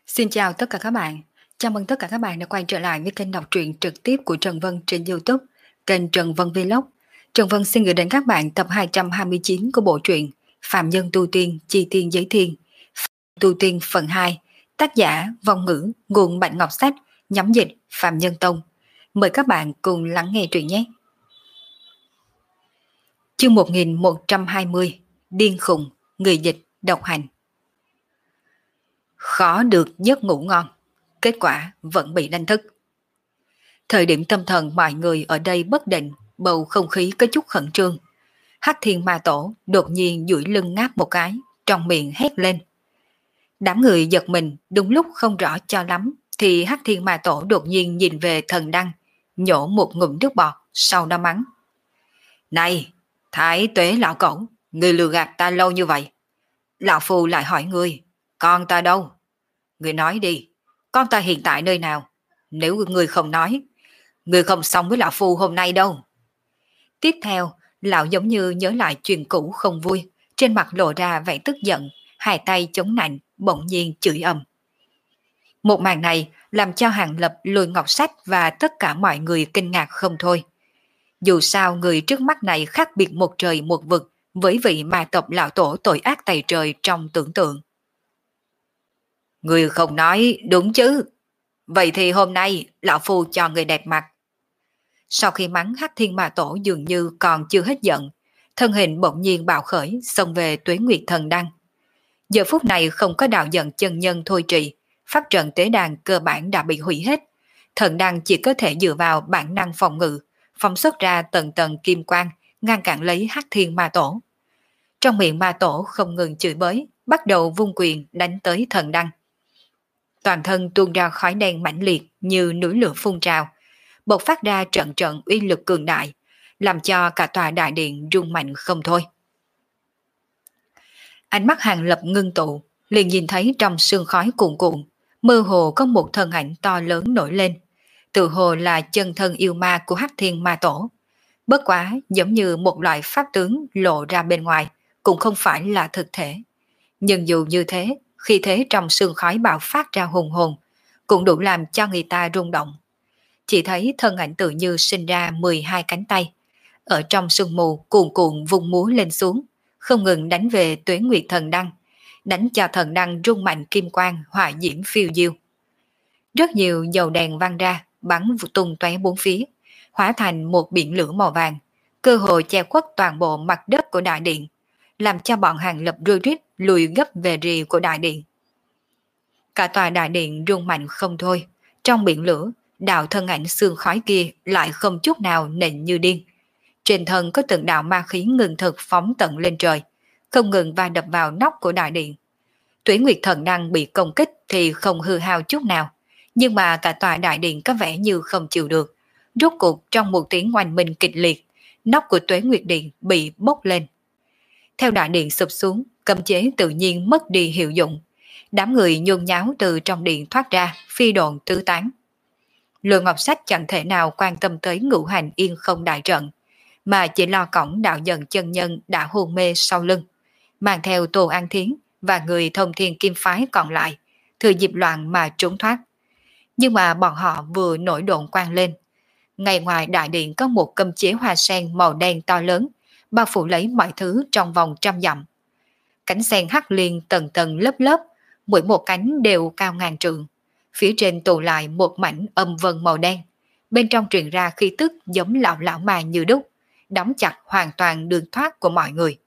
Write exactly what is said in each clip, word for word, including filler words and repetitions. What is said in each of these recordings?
Xin chào tất cả các bạn. Chào mừng tất cả các bạn đã quay trở lại với kênh đọc truyện trực tiếp của Trần Vân trên YouTube, kênh Trần Vân Vlog. Trần Vân xin gửi đến các bạn tập hai trăm hai mươi chín của bộ truyện Phạm Nhân Tu Tiên Chi Tiên Giới Thiên, Tu Tiên phần hai, tác giả Vong Ngữ, nguồn Bạch Ngọc Sách, nhóm dịch Phạm Nhân Tông. Mời các bạn cùng lắng nghe truyện nhé. Chương một nghìn một trăm hai mươi, Điên Khùng, người dịch độc hành. Khó được giấc ngủ ngon, kết quả vẫn bị đánh thức. Thời điểm tâm thần mọi người ở đây bất định, bầu không khí có chút khẩn trương. Hắc Thiên Ma Tổ đột nhiên duỗi lưng ngáp một cái, trong miệng hét lên. Đám người giật mình, đúng lúc không rõ cho lắm, thì Hắc Thiên Ma Tổ đột nhiên nhìn về Thần Đăng, nhổ một ngụm nước bọt, sau đó mắng. Này, Thái Tuế lão cẩu, ngươi lừa gạt ta lâu như vậy. Lão Phu lại hỏi ngươi, con ta đâu? Ngươi nói đi, con ta hiện tại nơi nào? Nếu ngươi không nói, ngươi không xong với lão Phu hôm nay đâu. Tiếp theo, lão giống như nhớ lại chuyện cũ không vui, trên mặt lộ ra vẻ tức giận, hai tay chống nạnh, bỗng nhiên chửi ầm. Một màn này làm cho Hàng Lập, Lôi Ngọc Sách và tất cả mọi người kinh ngạc không thôi. Dù sao người trước mắt này khác biệt một trời một vực với vị ma tộc lão tổ tội ác tày trời trong tưởng tượng. Người không nói đúng chứ? Vậy thì hôm nay lão Phu cho người đẹp mặt. Sau khi mắng Hắc Thiên Ma Tổ dường như còn chưa hết giận, thân hình bỗng nhiên bạo khởi xông về Tuế Nguyệt Thần Đăng. Giờ phút này không có đạo giận chân nhân thôi trì, pháp trận tế đàn cơ bản đã bị hủy hết. Thần Đăng chỉ có thể dựa vào bản năng phòng ngự, phóng xuất ra tầng tầng kim quang, ngăn cản lấy Hắc Thiên Ma Tổ. Trong miệng Ma Tổ không ngừng chửi bới, bắt đầu vung quyền đánh tới Thần Đăng. Toàn thân tuôn ra khói đen mãnh liệt như núi lửa phun trào, bộc phát ra trận trận uy lực cường đại, làm cho cả tòa đại điện rung mạnh không thôi. Ánh mắt Hàng Lập ngưng tụ, liền nhìn thấy trong sương khói cuồn cuộn, mơ hồ có một thân ảnh to lớn nổi lên, tự hồ là chân thân yêu ma của Hắc Thiên Ma Tổ. Bất quá giống như một loại pháp tướng lộ ra bên ngoài, cũng không phải là thực thể. Nhưng dù như thế, khi thế trong sương khói bạo phát ra hùng hồn, cũng đủ làm cho người ta rung động. Chỉ thấy thân ảnh tự như sinh ra mười hai cánh tay, ở trong sương mù cuồn cuộn vùng múa lên xuống, không ngừng đánh về Tuế Nguyệt Thần Đăng, đánh cho Thần Đăng rung mạnh kim quang hỏa diễm phiêu diêu. Rất nhiều dầu đèn văng ra, bắn tung tóe bốn phía, hóa thành một biển lửa màu vàng, cơ hội che khuất toàn bộ mặt đất của đại điện, làm cho bọn Hàng Lập rơi rít lùi gấp về rìa của đại điện. Cả tòa đại điện rung mạnh không thôi, trong biển lửa, đạo thân ảnh xương khói kia lại không chút nào nện như điên. Trên thân có từng đạo ma khí ngừng thực phóng tận lên trời, không ngừng va đập vào nóc của đại điện. Tuế Nguyệt Thần Đăng bị công kích thì không hư hao chút nào, nhưng mà cả tòa đại điện có vẻ như không chịu được. Rốt cuộc trong một tiếng oanh minh kịch liệt, nóc của Tuế Nguyệt Điện bị bốc lên. Theo đại điện sụp xuống, cấm chế tự nhiên mất đi hiệu dụng. Đám người nhôn nháo từ trong điện thoát ra, phi độn tứ tán. Lôi Ngọc Sách chẳng thể nào quan tâm tới ngũ hành yên không đại trận, mà chỉ lo cổng đạo dần chân nhân đã hôn mê sau lưng, mang theo Tô An Thiến và người Thông Thiên Kim Phái còn lại, thừa dịp loạn mà trốn thoát. Nhưng mà bọn họ vừa nổi độn quang lên. Ngay ngoài đại điện có một cấm chế hoa sen màu đen to lớn, bao phủ lấy mọi thứ trong vòng trăm dặm. Cánh sen hắc liên tầng tầng lớp lớp, mỗi một cánh đều cao ngàn trượng. Phía trên tụ lại một mảnh âm vân màu đen, bên trong truyền ra khí tức giống lão lão mà như đúc, đóng chặt hoàn toàn đường thoát của mọi người.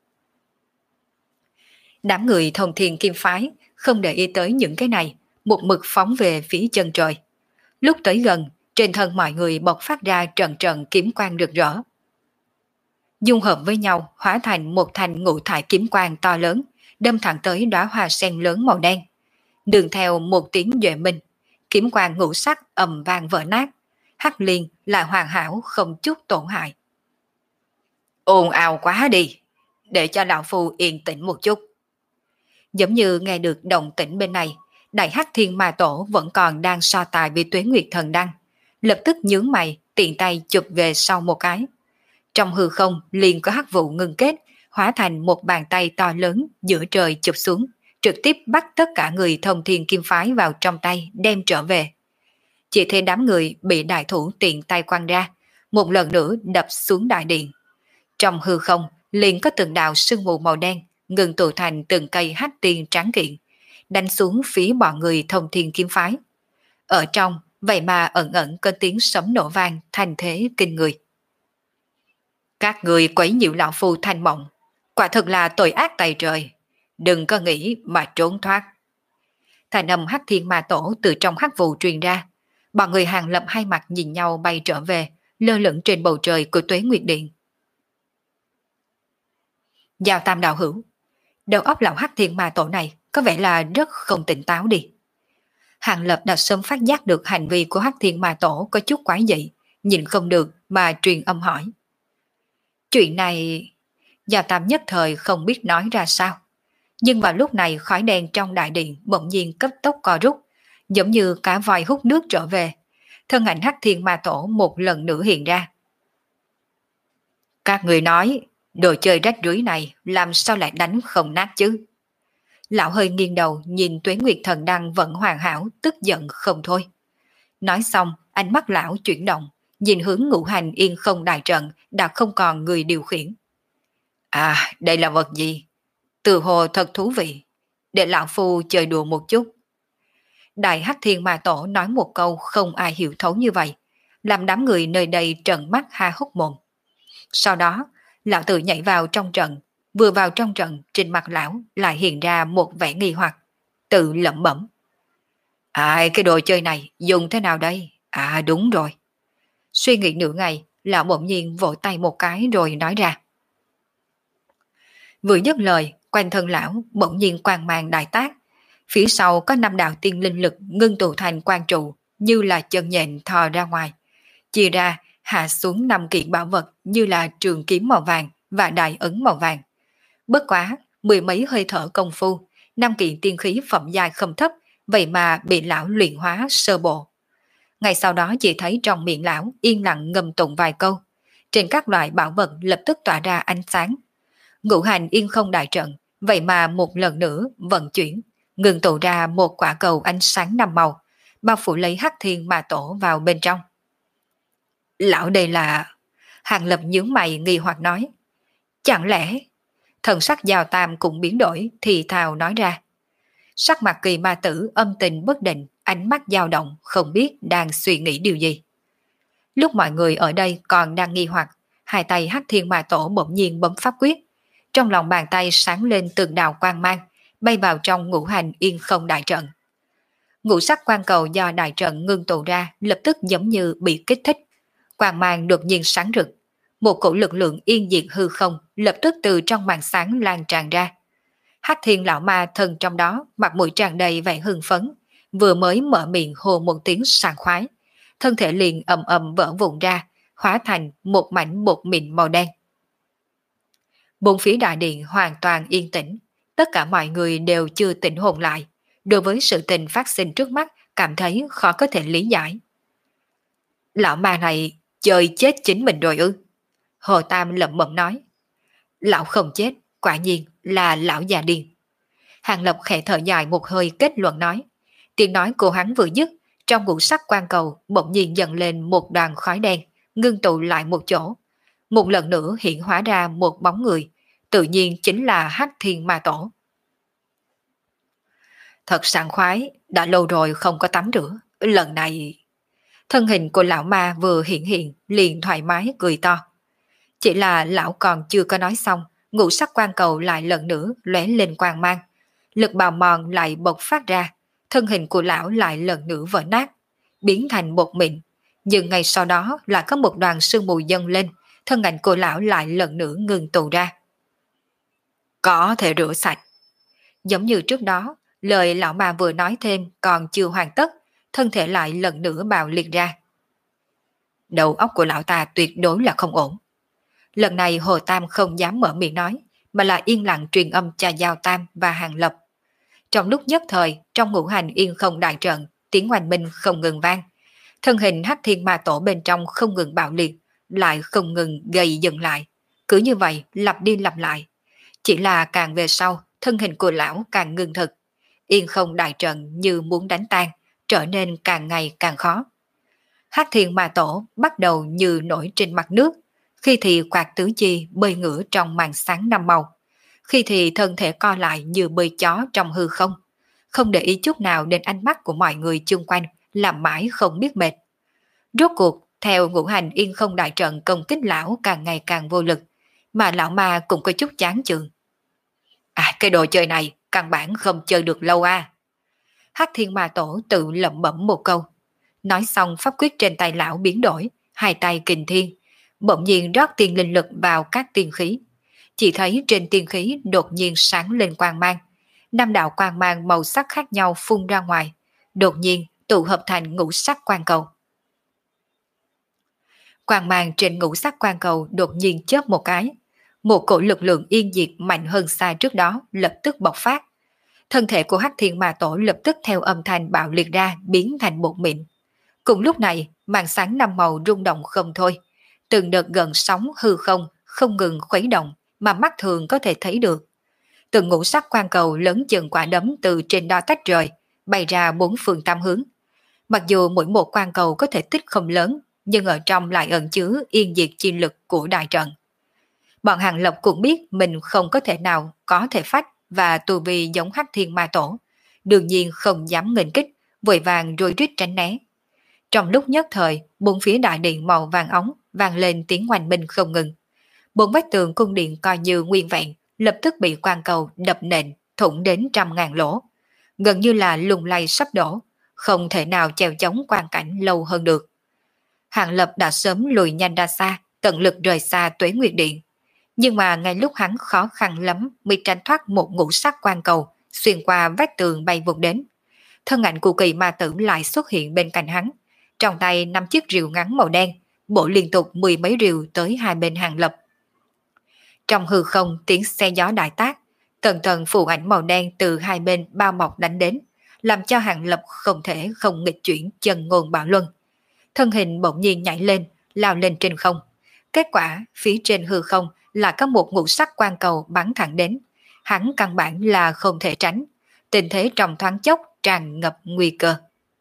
Đám người Thông Thiên Kim Phái không để ý tới những cái này, một mực phóng về phía chân trời. Lúc tới gần, trên thân mọi người bộc phát ra trận trận kiếm quang rực rỡ. Dung hợp với nhau hóa thành một thành ngũ thải kiếm quang to lớn, đâm thẳng tới đóa hoa sen lớn màu đen. Đường theo một tiếng duệ minh, kiếm quang ngũ sắc ầm vang vỡ nát, hắc liên lại hoàn hảo không chút tổn hại. Ồn ào quá đi, để cho lão Phu yên tĩnh một chút. Giống như nghe được động tĩnh bên này, Đại Hắc Thiên Ma Tổ vẫn còn đang so tài với Tuế Nguyệt Thần Đăng, lập tức nhướng mày, tiện tay chụp về sau một cái. Trong hư không liền có hắc vụ ngưng kết, hóa thành một bàn tay to lớn giữa trời chụp xuống, trực tiếp bắt tất cả người Thông Thiên Kim Phái vào trong tay đem trở về. Chỉ thấy đám người bị đại thủ tiện tay quăng ra, một lần nữa đập xuống đại điện. Trong hư không liền có từng đạo sương mù màu đen ngừng tụ thành từng cây hắc tiên trắng kiện, đánh xuống phía bọn người Thông Thiên Kiếm Phái. Ở trong vậy mà ẩn ẩn có tiếng sấm nổ vang thành thế kinh người. Các người quấy nhiễu lão phu thanh mộng, quả thực là tội ác tày trời, đừng có nghĩ mà trốn thoát. Thành âm hắc thiên ma tổ từ trong hắc vụ truyền ra, bọn người Hàng Lập hai mặt nhìn nhau bay trở về, lơ lửng trên bầu trời của Tuế Nguyệt Điện. Giao Tam đạo hữu, đầu óc lão hắc thiên ma tổ này có vẻ là rất không tỉnh táo đi. Hàng Lập đã sớm phát giác được hành vi của hắc thiên ma tổ có chút quái dị, nhìn không được mà truyền âm hỏi. Chuyện này, Giao Tam nhất thời không biết nói ra sao. Nhưng vào lúc này khói đen trong đại điện bỗng nhiên cấp tốc co rút, giống như cả vòi hút nước trở về. Thân ảnh hắc thiên ma tổ một lần nữa hiện ra. Các người nói, đồ chơi rách rưới này làm sao lại đánh không nát chứ? Lão hơi nghiêng đầu nhìn Tuế Nguyệt Thần Đăng vẫn hoàn hảo, tức giận không thôi. Nói xong, ánh mắt lão chuyển động, nhìn hướng Ngũ Hành Yên Không đại trận đã không còn người điều khiển. À, đây là vật gì? Từ hồ thật thú vị, để lão phu chơi đùa một chút. Đại hắc thiên ma tổ nói một câu không ai hiểu thấu như vậy, làm đám người nơi đây trợn mắt ha hốc mồm. Sau đó, lão tự nhảy vào trong trận, vừa vào trong trận trên mặt lão lại hiện ra một vẻ nghi hoặc, tự lẩm bẩm. À, cái đồ chơi này dùng thế nào đây? À đúng rồi. Suy nghĩ nửa ngày, lão bỗng nhiên vỗ tay một cái rồi nói ra. Vừa dứt lời, quanh thân lão bỗng nhiên quang mang đại tác. Phía sau có năm đạo tiên linh lực ngưng tụ thành quang trụ, như là chân nhện thò ra ngoài. Chia ra, hạ xuống năm kiện bảo vật như là trường kiếm màu vàng và đại ấn màu vàng. Bất quá, mười mấy hơi thở công phu, năm kiện tiên khí phẩm giai không thấp, vậy mà bị lão luyện hóa sơ bộ. Ngay sau đó chỉ thấy trong miệng lão yên lặng ngâm tụng vài câu. Trên các loại bảo vật lập tức tỏa ra ánh sáng. Ngũ Hành Yên Không đại trận, vậy mà một lần nữa vận chuyển, ngừng tụ ra một quả cầu ánh sáng năm màu, bao phủ lấy hắc thiên ma tổ vào bên trong. Lão đây là... Hàng Lập nhướng mày nghi hoặc nói. Chẳng lẽ... Thần sắc Giao Tam cũng biến đổi thì thào nói ra. Sắc mặt Kỳ ma tử âm tình bất định, ánh mắt dao động, không biết đang suy nghĩ điều gì. Lúc mọi người ở đây còn đang nghi hoặc, hai tay hắc thiên ma tổ bỗng nhiên bấm pháp quyết. Trong lòng bàn tay sáng lên từng đạo quang mang, bay vào trong Ngũ Hành Yên Không đại trận. Ngũ sắc quang cầu do đại trận ngưng tụ ra lập tức giống như bị kích thích. Quang mang đột nhiên sáng rực. Một cổ lực lượng yên diệt hư không lập tức từ trong màn sáng lan tràn ra. Hắc thiên lão ma thân trong đó mặt mũi tràn đầy vẻ hưng phấn, vừa mới mở miệng hô một tiếng sảng khoái, thân thể liền ầm ầm vỡ vụn ra, hóa thành một mảnh bột mịn màu đen. Bốn phía đại điện hoàn toàn yên tĩnh, tất cả mọi người đều chưa tỉnh hồn lại, đối với sự tình phát sinh trước mắt cảm thấy khó có thể lý giải. Lão ma này chơi chết chính mình rồi ư? Hồ Tam lẩm bẩm nói. Lão không chết, quả nhiên là lão già điên. Hàng Lập khẽ thở dài một hơi kết luận nói. Tiếng nói của hắn vừa dứt, trong ngũ sắc quang cầu bỗng nhiên dần lên một đoàn khói đen, ngưng tụ lại một chỗ. Một lần nữa hiện hóa ra một bóng người, tự nhiên chính là Hắc Thiên Ma Tổ. Thật sảng khoái, đã lâu rồi không có tắm rửa, lần này... Thân hình của lão ma vừa hiện hiện, liền thoải mái cười to. Chỉ là lão còn chưa có nói xong, ngũ sắc quang cầu lại lần nữa lóe lên quang mang. Lực bào mòn lại bộc phát ra, thân hình của lão lại lần nữa vỡ nát, biến thành bột mịn. Nhưng ngay sau đó lại có một đoàn sương mù dâng lên, thân ảnh của lão lại lần nữa ngừng tụ ra. Có thể rửa sạch. Giống như trước đó, lời lão ma vừa nói thêm còn chưa hoàn tất, thân thể lại lần nữa bạo liệt ra. Đầu óc của lão ta tuyệt đối là không ổn. Lần này Hồ Tam không dám mở miệng nói, mà là yên lặng truyền âm cho Giao Tam và Hàng Lập. Trong lúc nhất thời, trong Ngũ Hành Yên Không đại trận, tiếng oanh minh không ngừng vang. Thân hình Hắc Thiên Ma Tổ bên trong không ngừng bạo liệt, lại không ngừng gây dừng lại. Cứ như vậy lặp đi lặp lại. Chỉ là càng về sau, thân hình của lão càng ngưng thực. Yên không đại trận như muốn đánh tan, trở nên càng ngày càng khó. Hắc Thiên Ma Tổ bắt đầu như nổi trên mặt nước, khi thì quạt tứ chi bơi ngửa trong màn sáng năm màu, khi thì thân thể co lại như bơi chó trong hư không, không để ý chút nào đến ánh mắt của mọi người chung quanh, làm mãi không biết mệt. Rốt cuộc, theo ngũ hành yên không đại trận công kích lão càng ngày càng vô lực, mà lão ma cũng có chút chán chường. À, cái đồ chơi này căn bản không chơi được lâu à. Hắc Thiên Ma Tổ tự lẩm bẩm một câu. Nói xong pháp quyết trên tay lão biến đổi, hai tay kình thiên, bỗng nhiên rót tiên linh lực vào các tiên khí. Chỉ thấy trên tiên khí đột nhiên sáng lên quang mang. Năm đạo quang mang màu sắc khác nhau phun ra ngoài, đột nhiên tụ hợp thành ngũ sắc quang cầu. Quang mang trên ngũ sắc quang cầu đột nhiên chớp một cái. Một cổ lực lượng yên diệt mạnh hơn xa trước đó lập tức bộc phát. Thân thể của Hắc Thiên Ma Tổ lập tức theo âm thanh bạo liệt ra biến thành bột mịn. Cùng lúc này, màn sáng năm màu rung động không thôi. Từng đợt gần sóng hư không không ngừng khuấy động mà mắt thường có thể thấy được. Từng ngũ sắc quang cầu lớn chừng quả đấm từ trên đó tách rời, bay ra bốn phương tám hướng. Mặc dù mỗi một quang cầu có thể tích không lớn, nhưng ở trong lại ẩn chứa yên diệt chi lực của đại trận. Bọn Hàng Lập cũng biết mình không có thể nào có thể phách và tu vi giống Hắc Thiên Ma Tổ, đương nhiên không dám nghênh kích, vội vàng rối rít tránh né. Trong lúc nhất thời, bốn phía đại điện màu vàng ống vang lên tiếng oanh minh không ngừng. Bốn vách tường cung điện coi như nguyên vẹn, lập tức bị quang cầu đập nện, thủng đến trăm ngàn lỗ. Gần như là lung lay sắp đổ, không thể nào chèo chống quang cảnh lâu hơn được. Hàng Lập đã sớm lùi nhanh ra xa, tận lực rời xa Tuế Nguyệt Điện. Nhưng mà ngay lúc hắn khó khăn lắm mới tránh thoát một ngũ sắc quang cầu, xuyên qua vách tường bay vụt đến. Thân ảnh của Kỳ Ma Tử lại xuất hiện bên cạnh hắn, trong tay năm chiếc rìu ngắn màu đen, bổ liên tục mười mấy rìu tới hai bên Hàng Lập. Trong hư không tiếng xe gió đại tác, tầng tầng phù ảnh màu đen từ hai bên bao bọc đánh đến, làm cho Hàng Lập không thể không nghịch chuyển chân ngôn bạo luân. Thân hình bỗng nhiên nhảy lên, lao lên trên không. Kết quả, phía trên hư không là có một ngũ sắc quang cầu bắn thẳng đến. Hắn căn bản là không thể tránh. Tình thế trong thoáng chốc tràn ngập nguy cơ.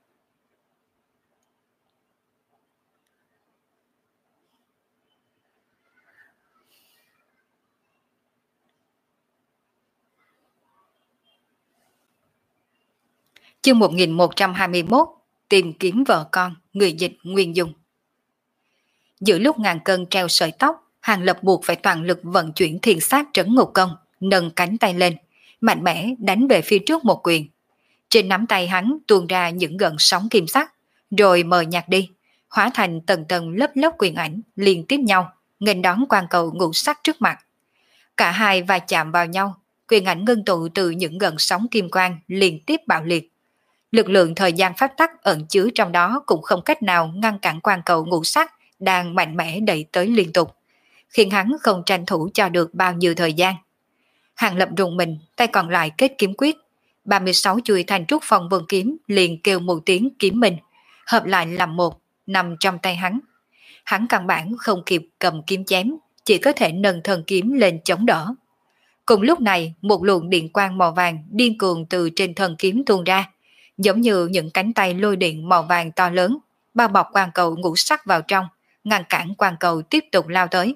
Chương một nghìn một trăm hai mươi mốt, tìm kiếm vợ con, người dịch Nguyên Dung. Giữa lúc ngàn cân treo sợi tóc, Hàng Lập buộc phải toàn lực vận chuyển thiên sát trấn ngục công, nâng cánh tay lên, mạnh mẽ đánh về phía trước một quyền. Trên nắm tay hắn tuôn ra những gợn sóng kim sắc, rồi mờ nhạt đi, hóa thành tầng tầng lớp lớp quyền ảnh liên tiếp nhau, nghênh đón quang cầu ngũ sắc trước mặt. Cả hai va chạm vào nhau, quyền ảnh ngưng tụ từ những gợn sóng kim quang liên tiếp bạo liệt. Lực lượng thời gian pháp tắc ẩn chứa trong đó cũng không cách nào ngăn cản quang cầu ngũ sắc đang mạnh mẽ đẩy tới liên tục, khiến hắn không tranh thủ cho được bao nhiêu thời gian. Hàng Lập rùng mình, tay còn lại kết kiếm quyết, ba mươi sáu chuôi thanh trúc phong vân kiếm liền kêu một tiếng kiếm mình, hợp lại làm một, nằm trong tay hắn. Hắn căn bản không kịp cầm kiếm chém, chỉ có thể nâng thân kiếm lên chống đỡ. Cùng lúc này, một luồng điện quang màu vàng điên cuồng từ trên thân kiếm tuôn ra, giống như những cánh tay lôi điện màu vàng to lớn, bao bọc quang cầu ngũ sắc vào trong, ngăn cản quang cầu tiếp tục lao tới.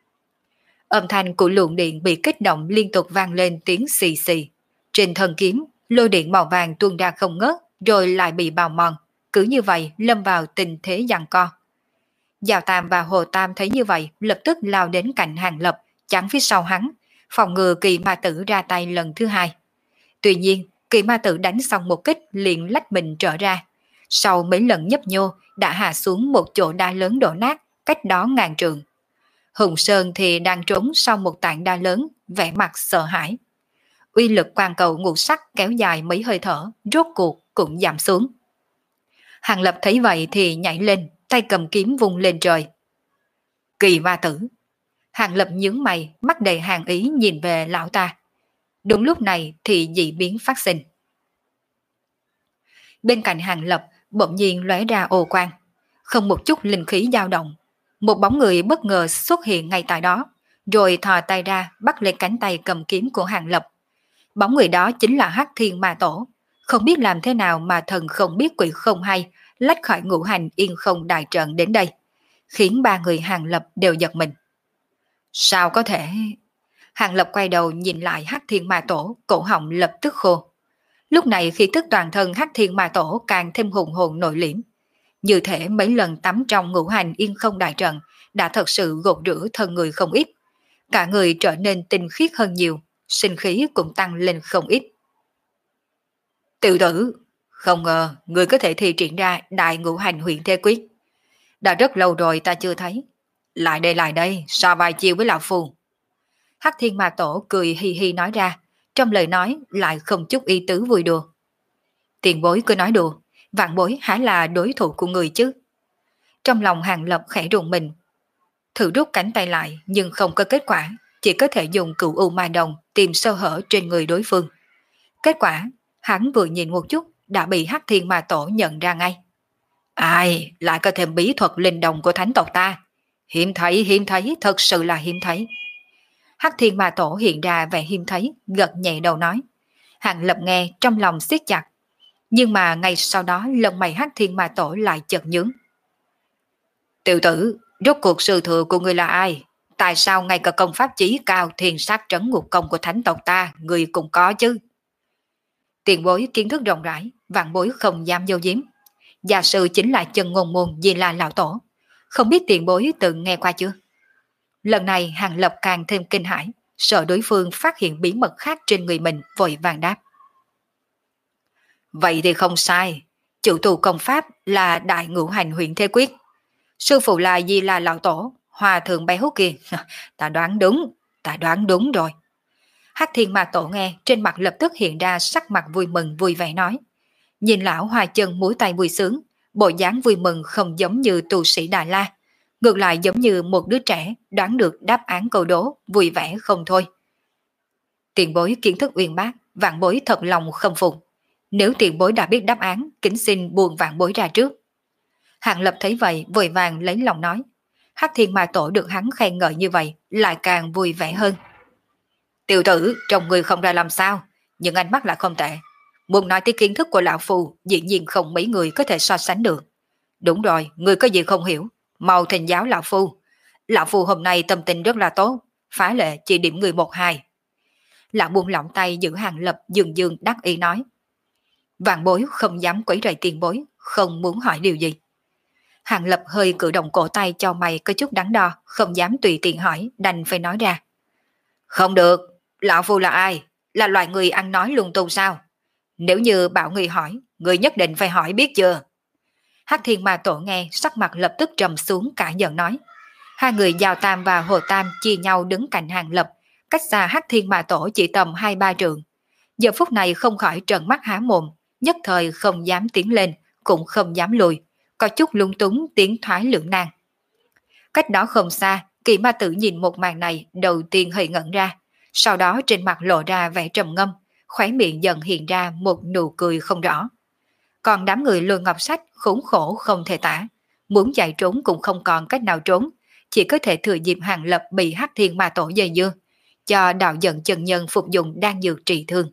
Âm thanh của luồng điện bị kích động liên tục vang lên tiếng xì xì. Trên thân kiếm, lôi điện màu vàng tuôn ra không ngớt, rồi lại bị bào mòn, cứ như vậy lâm vào tình thế giằng co. Giào Tam và Hồ Tam thấy như vậy, lập tức lao đến cạnh Hàng Lập, chắn phía sau hắn, phòng ngừa Kỳ Ma Tử ra tay lần thứ hai. Tuy nhiên, Kỳ Ma Tử đánh xong một kích liền lách mình trở ra. Sau mấy lần nhấp nhô, đã hạ xuống một chỗ đá lớn đổ nát, cách đó ngàn trượng. Hùng Sơn thì đang trốn sau một tảng đá lớn, vẻ mặt sợ hãi. Uy lực quang cầu ngũ sắc kéo dài mấy hơi thở, rốt cuộc cũng giảm xuống. Hàng Lập thấy vậy thì nhảy lên, tay cầm kiếm vung lên trời. Kỳ Ma Tử. Hàng Lập nhướng mày, mắt đầy hàng ý nhìn về lão ta. Đúng lúc này thì dị biến phát sinh. Bên cạnh Hàng Lập bỗng nhiên lóe ra ồ quang, không một chút linh khí dao động. Một bóng người bất ngờ xuất hiện ngay tại đó, rồi thò tay ra bắt lấy cánh tay cầm kiếm của Hàng Lập. Bóng người đó chính là Hắc Thiên Ma Tổ. Không biết làm thế nào mà thần không biết quỷ không hay, lách khỏi ngũ hành yên không đại trận đến đây, khiến ba người Hàng Lập đều giật mình. Sao có thể? Hàng Lập quay đầu nhìn lại Hắc Thiên Ma Tổ, cổ họng lập tức khô. Lúc này khi tức toàn thân Hắc Thiên Ma Tổ càng thêm hùng hồn nội liễm. Như thể mấy lần tắm trong ngũ hành yên không đại trận đã thật sự gột rửa thân người không ít. Cả người trở nên tinh khiết hơn nhiều, sinh khí cũng tăng lên không ít. Tiểu tử, không ngờ người có thể thi triển ra đại ngũ hành huyền thế quyết. Đã rất lâu rồi ta chưa thấy. Lại đây lại đây, so vài chiêu với lão phù. Hắc Thiên Ma Tổ cười hi hi nói ra, trong lời nói lại không chút ý tứ vui đùa. Tiền bối cứ nói đùa, vạn bối há là đối thủ của người chứ. Trong lòng Hàng Lập khẽ rùng mình, thử rút cánh tay lại nhưng không có kết quả, chỉ có thể dùng cửu u ma đồng tìm sơ hở trên người đối phương. Kết quả, hắn vừa nhìn một chút đã bị Hắc Thiên Ma Tổ nhận ra ngay. Ai, lại có thêm bí thuật linh đồng của thánh tộc ta. Hiếm thấy, hiếm thấy, thật sự là hiếm thấy. Hắc Thiên Ma Tổ hiện ra vẻ hiếm thấy, gật nhẹ đầu nói. Hàng Lập nghe trong lòng siết chặt. Nhưng mà ngay sau đó lông mày Hắc Thiên Ma Tổ lại chợt nhướng. Tiểu tử, rốt cuộc sư thừa của người là ai? Tại sao ngay cả công pháp chí cao thiền sát trấn ngục công của thánh tộc ta, người cũng có chứ? Tiền bối kiến thức rộng rãi, vạn bối không dám dâu diếm. Gia sư chính là chân ngôn môn Di La Lão Tổ. Không biết tiền bối từng nghe qua chưa? Lần này Hàng Lập càng thêm kinh hãi, sợ đối phương phát hiện bí mật khác trên người mình, vội vàng đáp. Vậy thì không sai, chủ tu công pháp là đại ngũ hành huyền thế quyết. Sư phụ là Di La Lão Tổ, hòa thượng bay hút kia. Ta đoán đúng, ta đoán đúng rồi. Hắc Thiên Ma Tổ nghe, trên mặt lập tức hiện ra sắc mặt vui mừng vui vẻ nói. Nhìn lão hòa chân múa tay vui sướng, bộ dáng vui mừng không giống như tu sĩ Đại La, ngược lại giống như một đứa trẻ đoán được đáp án câu đố, vui vẻ không thôi. Tiền bối kiến thức uyên bác, vạn bối thật lòng không phục. Nếu tiền bối đã biết đáp án, kính xin buông vạn bối ra trước. Hàng Lập thấy vậy, vội vàng lấy lòng nói. Hắc Thiên Ma Tổ được hắn khen ngợi như vậy, lại càng vui vẻ hơn. Tiểu tử, trông người không ra làm sao, nhưng ánh mắt lại không tệ. Muốn nói tới kiến thức của lão phù, dĩ nhiên không mấy người có thể so sánh được. Đúng rồi, người có gì không hiểu, mau thỉnh giáo lão phu. Lão phu hôm nay tâm tình rất là tốt, phá lệ chỉ điểm người một hai. Lão buông lỏng tay giữ Hàng Lập dường dường đắc ý nói. Vạn bối không dám quấy rầy tiền bối, không muốn hỏi điều gì. Hàng Lập hơi cử động cổ tay cho mày có chút đắn đo, không dám tùy tiện hỏi, đành phải nói ra. Không được, lão phu là ai? Là loại người ăn nói lung tung sao? Nếu như bảo người hỏi, người nhất định phải hỏi biết chưa? Hắc Thiên Ma Tổ nghe sắc mặt lập tức trầm xuống cả giận nói. Hai người Giao Tam và Hồ Tam chia nhau đứng cạnh Hàng Lập, cách xa Hắc Thiên Ma Tổ chỉ tầm hai ba trượng. Giờ phút này không khỏi trợn mắt há mồm, nhất thời không dám tiến lên, cũng không dám lùi, có chút lung túng tiến thoái lưỡng nan. Cách đó không xa, Kỳ Ma Tử nhìn một màn này đầu tiên hơi ngẩn ra, sau đó trên mặt lộ ra vẻ trầm ngâm, khóe miệng dần hiện ra một nụ cười không rõ. Còn đám người Lôi Ngọc Sách khốn khổ không thể tả, muốn chạy trốn cũng không còn cách nào trốn, chỉ có thể thừa dịp Hàng Lập bị Hắc Thiên Ma Tổ dây dưa, cho đạo giận chân nhân phục dụng đan dược trị thương.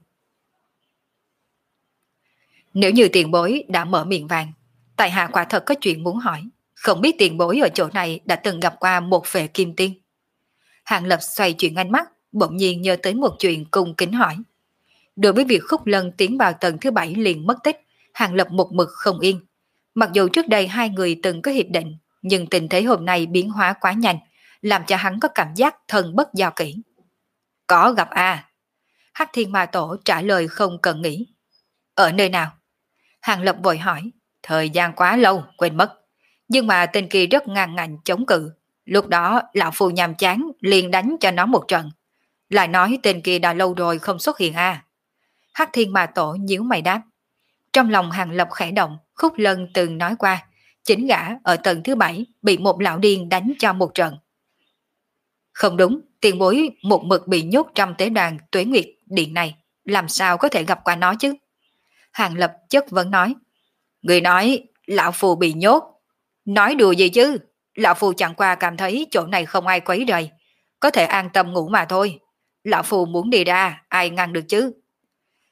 Nếu như tiền bối đã mở miệng vàng, tại hạ quả thật có chuyện muốn hỏi, không biết tiền bối ở chỗ này đã từng gặp qua một phệ kim tiên. Hàng Lập xoay chuyển ánh mắt, bỗng nhiên nhớ tới một chuyện cung kính hỏi. Đối với việc Khúc Lân tiến vào tầng thứ bảy liền mất tích, Hàng Lập một mực không yên. Mặc dù trước đây hai người từng có hiệp định, nhưng tình thế hôm nay biến hóa quá nhanh, làm cho hắn có cảm giác thân bất do kỹ. Có gặp a. Hắc Thiên Ma Tổ trả lời không cần nghĩ. Ở nơi nào? Hàng Lập vội hỏi. Thời gian quá lâu, quên mất. Nhưng mà tên kia rất ngang ngạnh chống cự. Lúc đó lão phu nhàm chán liền đánh cho nó một trận. Lại nói tên kia đã lâu rồi không xuất hiện a. Hắc Thiên Ma Tổ nhíu mày đáp. Trong lòng Hàng Lập khẽ động, Khúc Lân từng nói qua, chính gã ở tầng thứ bảy bị một lão điên đánh cho một trận. Không đúng, tiền bối một mực bị nhốt trong tế đàn Tuế Nguyệt Điện này, làm sao có thể gặp qua nó chứ? Hàng Lập chất vấn nói. Người nói, lão phù bị nhốt. Nói đùa gì chứ? Lão phù chẳng qua cảm thấy chỗ này không ai quấy rầy, có thể an tâm ngủ mà thôi. Lão phù muốn đi ra, ai ngăn được chứ?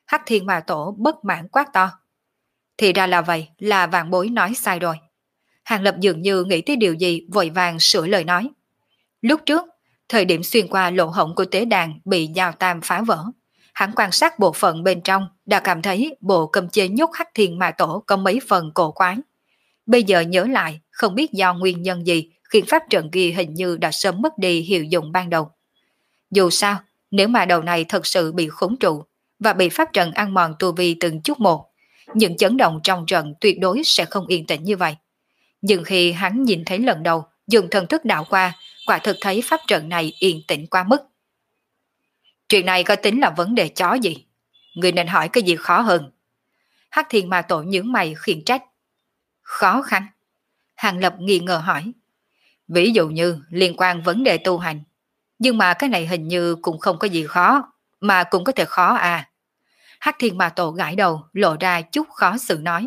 Hắc Thiên Ma Tổ bất mãn quát to. Thì ra là vậy, là Vạn Bối nói sai rồi. Hàng Lập dường như nghĩ tới điều gì vội vàng sửa lời nói. Lúc trước, thời điểm xuyên qua lỗ hổng của tế đàn bị Giao Tam phá vỡ, hắn quan sát bộ phận bên trong đã cảm thấy bộ cầm chế nhốt Hắc Thiên Ma Tổ có mấy phần cổ quái. Bây giờ nhớ lại, không biết do nguyên nhân gì khiến pháp trận kia hình như đã sớm mất đi hiệu dụng ban đầu. Dù sao, nếu mà đầu này thật sự bị khống trụ và bị pháp trận ăn mòn tu vi từng chút một, những chấn động trong trận tuyệt đối sẽ không yên tĩnh như vậy. Nhưng khi hắn nhìn thấy lần đầu, dùng thần thức đảo qua, quả thực thấy pháp trận này yên tĩnh quá mức. Chuyện này có tính là vấn đề chó gì? Người nên hỏi cái gì khó hơn? Hắc Thiên Ma Tổ nhướng mày khiển trách. Khó khăn? Hàng Lập nghi ngờ hỏi. Ví dụ như liên quan vấn đề tu hành. Nhưng mà cái này hình như cũng không có gì khó, mà cũng có thể khó à. Hắc Thiên Ma Tổ gãi đầu, lộ ra chút khó xử nói.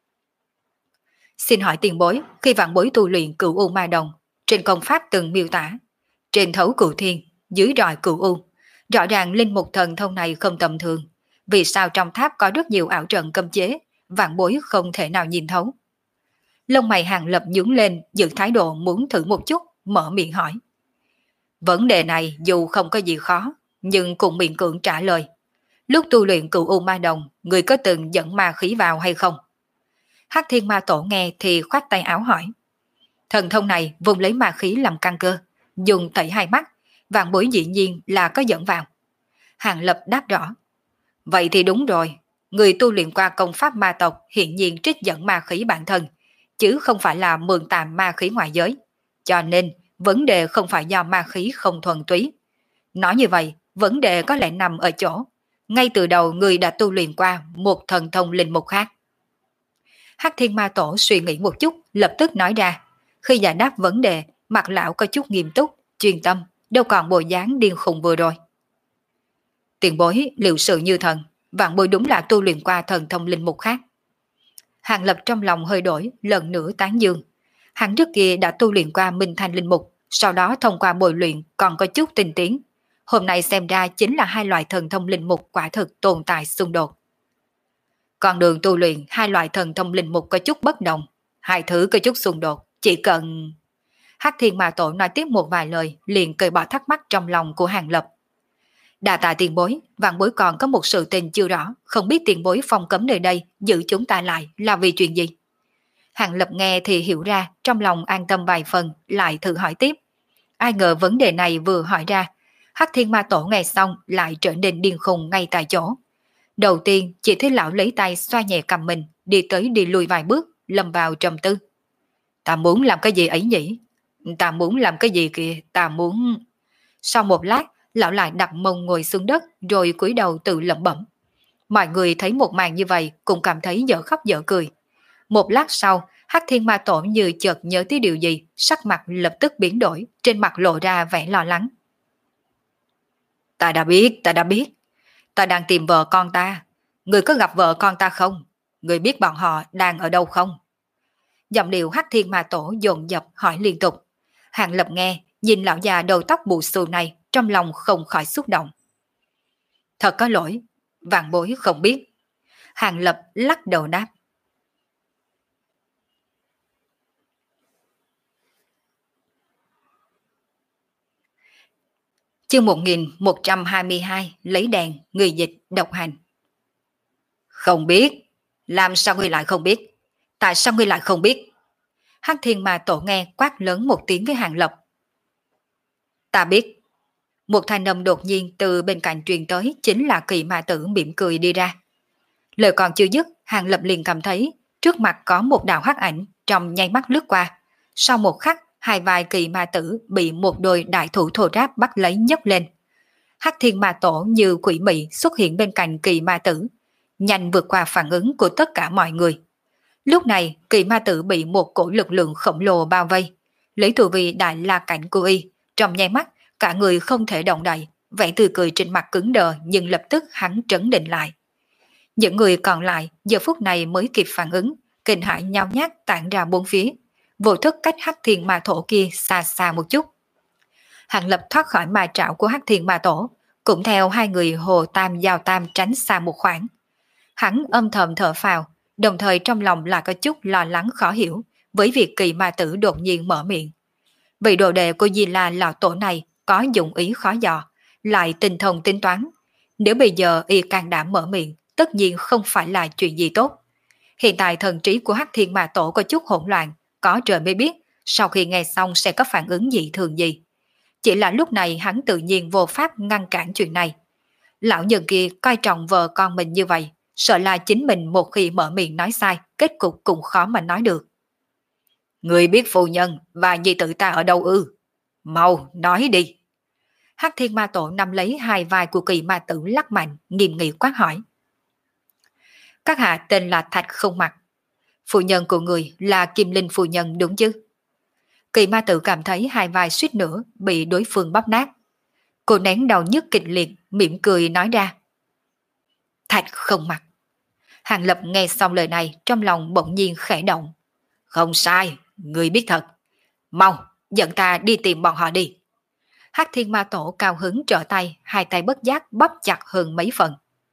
Xin hỏi tiền bối, khi vạn bối tu luyện cửu u ma đồng, trên công pháp từng miêu tả, trên thấu cửu thiên, dưới rọi cửu u, rõ ràng linh mục thần thông này không tầm thường. Vì sao trong tháp có rất nhiều ảo trận cấm chế, vạn bối không thể nào nhìn thấu? Lông mày Hàng Lập nhướng lên, giữ thái độ muốn thử một chút, mở miệng hỏi. Vấn đề này dù không có gì khó, nhưng cũng miệng cưỡng trả lời. Lúc tu luyện cửu u ma đồng, người có từng dẫn ma khí vào hay không? Hắc Thiên Ma Tổ nghe thì khoát tay áo hỏi. Thần thông này vùng lấy ma khí làm căn cơ, dùng tẩy hai mắt, vạn bối dĩ nhiên là có dẫn vào. Hàng Lập đáp rõ. Vậy thì đúng rồi, người tu luyện qua công pháp ma tộc hiện nhiên trích dẫn ma khí bản thân, chứ không phải là mượn tạm ma khí ngoài giới. Cho nên, vấn đề không phải do ma khí không thuần túy. Nói như vậy, vấn đề có lẽ nằm ở chỗ. Ngay từ đầu người đã tu luyện qua một thần thông linh mục khác. Hắc Thiên Ma Tổ suy nghĩ một chút, lập tức nói ra. Khi giải đáp vấn đề, mặt lão có chút nghiêm túc, chuyên tâm, đâu còn bộ dáng điên khùng vừa rồi. Tiền bối liệu sự như thần, vạn bối đúng là tu luyện qua thần thông linh mục khác. Hàng Lập trong lòng hơi đổi, lần nữa tán dương. Hắn trước kia đã tu luyện qua Minh Thanh linh mục, sau đó thông qua bồi luyện còn có chút tinh tiến. Hôm nay xem ra chính là hai loại thần thông linh mục quả thực tồn tại xung đột. Con đường tu luyện hai loại thần thông linh mục có chút bất đồng, hai thứ có chút xung đột, chỉ cần... Hắc Thiên Ma Tổ nói tiếp một vài lời, liền cởi bỏ thắc mắc trong lòng của Hàng Lập. Đà tạ tiền bối, vạn bối còn có một sự tình chưa rõ, không biết tiền bối phong cấm nơi đây giữ chúng ta lại là vì chuyện gì? Hàng Lập nghe thì hiểu ra, trong lòng an tâm vài phần, lại thử hỏi tiếp. Ai ngờ vấn đề này vừa hỏi ra, Hắc Thiên Ma Tổ nghe xong lại trở nên điên khùng ngay tại chỗ. Đầu tiên chỉ thấy lão lấy tay xoa nhẹ cầm mình, đi tới đi lui vài bước, lâm vào trầm tư. Ta muốn làm cái gì ấy nhỉ? Ta muốn làm cái gì kìa, ta muốn... Sau một lát, lão lại đặt mông ngồi xuống đất rồi cúi đầu tự lẩm bẩm. Mọi người thấy một màn như vậy cũng cảm thấy dở khóc dở cười. Một lát sau, Hắc Thiên Ma Tổ như chợt nhớ tới điều gì, sắc mặt lập tức biến đổi, trên mặt lộ ra vẻ lo lắng. Ta đã biết, ta đã biết. Ta đang tìm vợ con ta. Người có gặp vợ con ta không? Người biết bọn họ đang ở đâu không? Giọng điệu Hắc Thiên Ma Tổ dồn dập hỏi liên tục. Hàng Lập nghe, nhìn lão già đầu tóc bù xù này, trong lòng không khỏi xúc động. Thật có lỗi, vạn bối không biết. Hàng Lập lắc đầu đáp. Chương một nghìn một trăm hai mươi hai, lấy đèn, người dịch, độc hành. Không biết. Làm sao ngươi lại không biết? Tại sao ngươi lại không biết? Hắc Thiên Ma Tổ nghe quát lớn một tiếng với Hàng Lập. Ta biết. Một thanh âm đột nhiên từ bên cạnh truyền tới, chính là Kỳ Ma Tử mỉm cười đi ra. Lời còn chưa dứt, Hàng Lập liền cảm thấy trước mặt có một đạo hắc ảnh trong nháy mắt lướt qua. Sau một khắc, hai vai Kỳ Ma Tử bị một đôi đại thủ thô ráp bắt lấy nhấc lên. Hắc Thiên Ma Tổ như quỷ mị xuất hiện bên cạnh Kỳ Ma Tử, nhanh vượt qua phản ứng của tất cả mọi người. Lúc này, Kỳ Ma Tử bị một cổ lực lượng khổng lồ bao vây, lấy tu vi đại la cảnh của y, trong nháy mắt cả người không thể động đậy, vẻ tươi cười trên mặt cứng đờ, nhưng lập tức hắn trấn định lại. Những người còn lại giờ phút này mới kịp phản ứng, kinh hãi nhao nhác tản ra bốn phía, vô thức cách Hắc Thiên Ma Tổ kia xa xa một chút. Hàng Lập thoát khỏi ma trảo của Hắc Thiên Ma Tổ, cũng theo hai người Hồ Tam Giao Tam tránh xa một khoảng. Hắn âm thầm thở phào, đồng thời trong lòng lại có chút lo lắng khó hiểu với việc Kỳ Ma Tử đột nhiên mở miệng. Vị đồ đệ của Di La lão tổ này có dụng ý khó dò, lại tinh thông tính toán. Nếu bây giờ y can đảm mở miệng, tất nhiên không phải là chuyện gì tốt. Hiện tại thần trí của Hắc Thiên Ma Tổ có chút hỗn loạn, có trời mới biết sau khi nghe xong sẽ có phản ứng gì thường gì. Chỉ là lúc này hắn tự nhiên vô pháp ngăn cản chuyện này. Lão nhân kia coi trọng vợ con mình như vậy, sợ là chính mình một khi mở miệng nói sai, kết cục cũng khó mà nói được. Người biết phu nhân và nhi tử ta ở đâu ư? Mau, nói đi. Hắc Thiên Ma Tổ nắm lấy hai vai của Kỳ Ma Tử lắc mạnh, nghiêm nghị quát hỏi. Các hạ tên là Thạch Không Mặt. Phu nhân của người là Kim Linh phu nhân đúng chứ? Kỳ Ma Tử cảm thấy hai vai suýt nữa bị đối phương bóp nát. Cô nén đầu nhức kịch liệt, mỉm cười nói ra. Thạch Không Mặt. Hàng Lập nghe xong lời này trong lòng bỗng nhiên khẽ động. Không sai, người biết thật. Mau, dẫn ta đi tìm bọn họ đi. Hắc Thiên Ma Tổ cao hứng trở tay, hai tay bất giác bóp chặt hơn mấy phần.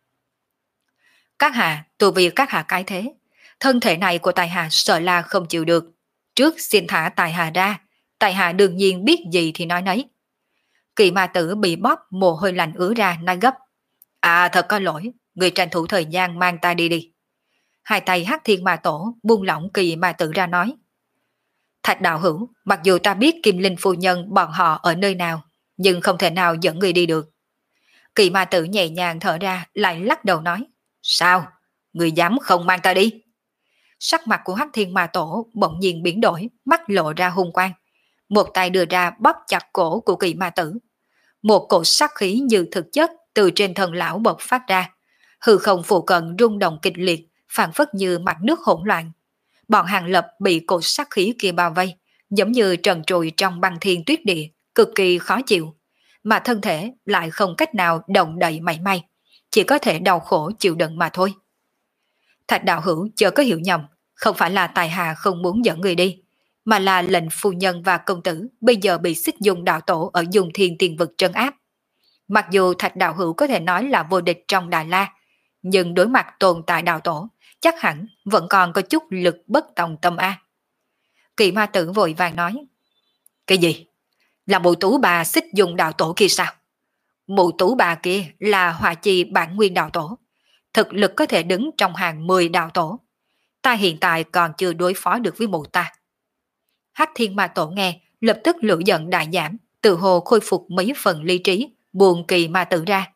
Các hạ, tu vi các hạ cái thế, thân thể này của tài hạ sợ là không chịu được. Trước xin thả tài hạ ra, tài hạ đương nhiên biết gì thì nói nấy. Kỳ Ma Tử bị bóp mồ hôi lạnh ứa ra nói gấp. À thật có lỗi, người tranh thủ thời gian mang ta đi đi. Hai tay Hắc Thiên Ma Tổ buông lỏng Kỳ Ma Tử ra nói. Thạch đạo hữu, mặc dù ta biết Kim Linh phu nhân bọn họ ở nơi nào, nhưng không thể nào dẫn người đi được. Kỳ Ma Tử nhẹ nhàng thở ra lại lắc đầu nói. Sao? Người dám không mang ta đi? Sắc mặt của Hắc Thiên Ma Tổ bỗng nhiên biến đổi, mắt lộ ra hung quang. Một tay đưa ra bóp chặt cổ của Kỳ Ma Tử. Một cổ sát khí như thực chất từ trên thân lão bộc phát ra. Hư không phụ cận rung động kịch liệt, phản phất như mặt nước hỗn loạn. Bọn Hàng Lập bị cổ sát khí kia bao vây, giống như trần trụi trong băng thiên tuyết địa, cực kỳ khó chịu. Mà thân thể lại không cách nào động đậy mảy may, chỉ có thể đau khổ chịu đựng mà thôi. Thạch đạo hữu chớ có hiểu nhầm, không phải là tài hạ không muốn dẫn người đi, mà là lệnh phu nhân và công tử bây giờ bị Xích Dung đạo tổ ở Dung Thiên Tiền Vực trấn áp. Mặc dù Thạch đạo hữu có thể nói là vô địch trong Đà La, nhưng đối mặt tồn tại đạo tổ, chắc hẳn vẫn còn có chút lực bất tòng tâm a. Kỳ Ma Tử vội vàng nói. Cái gì? Là mụ tú bà Xích Dung đạo tổ kia sao? Mụ tú bà kia là Hỏa Chi bản nguyên đạo tổ, thực lực có thể đứng trong hàng mười đạo tổ. Ta hiện tại còn chưa đối phó được với mụ ta. Hắc Thiên Ma Tổ nghe, lập tức lửa giận đại giảm, tự hồ khôi phục mấy phần lý trí, buồn Kỳ Ma Tử ra.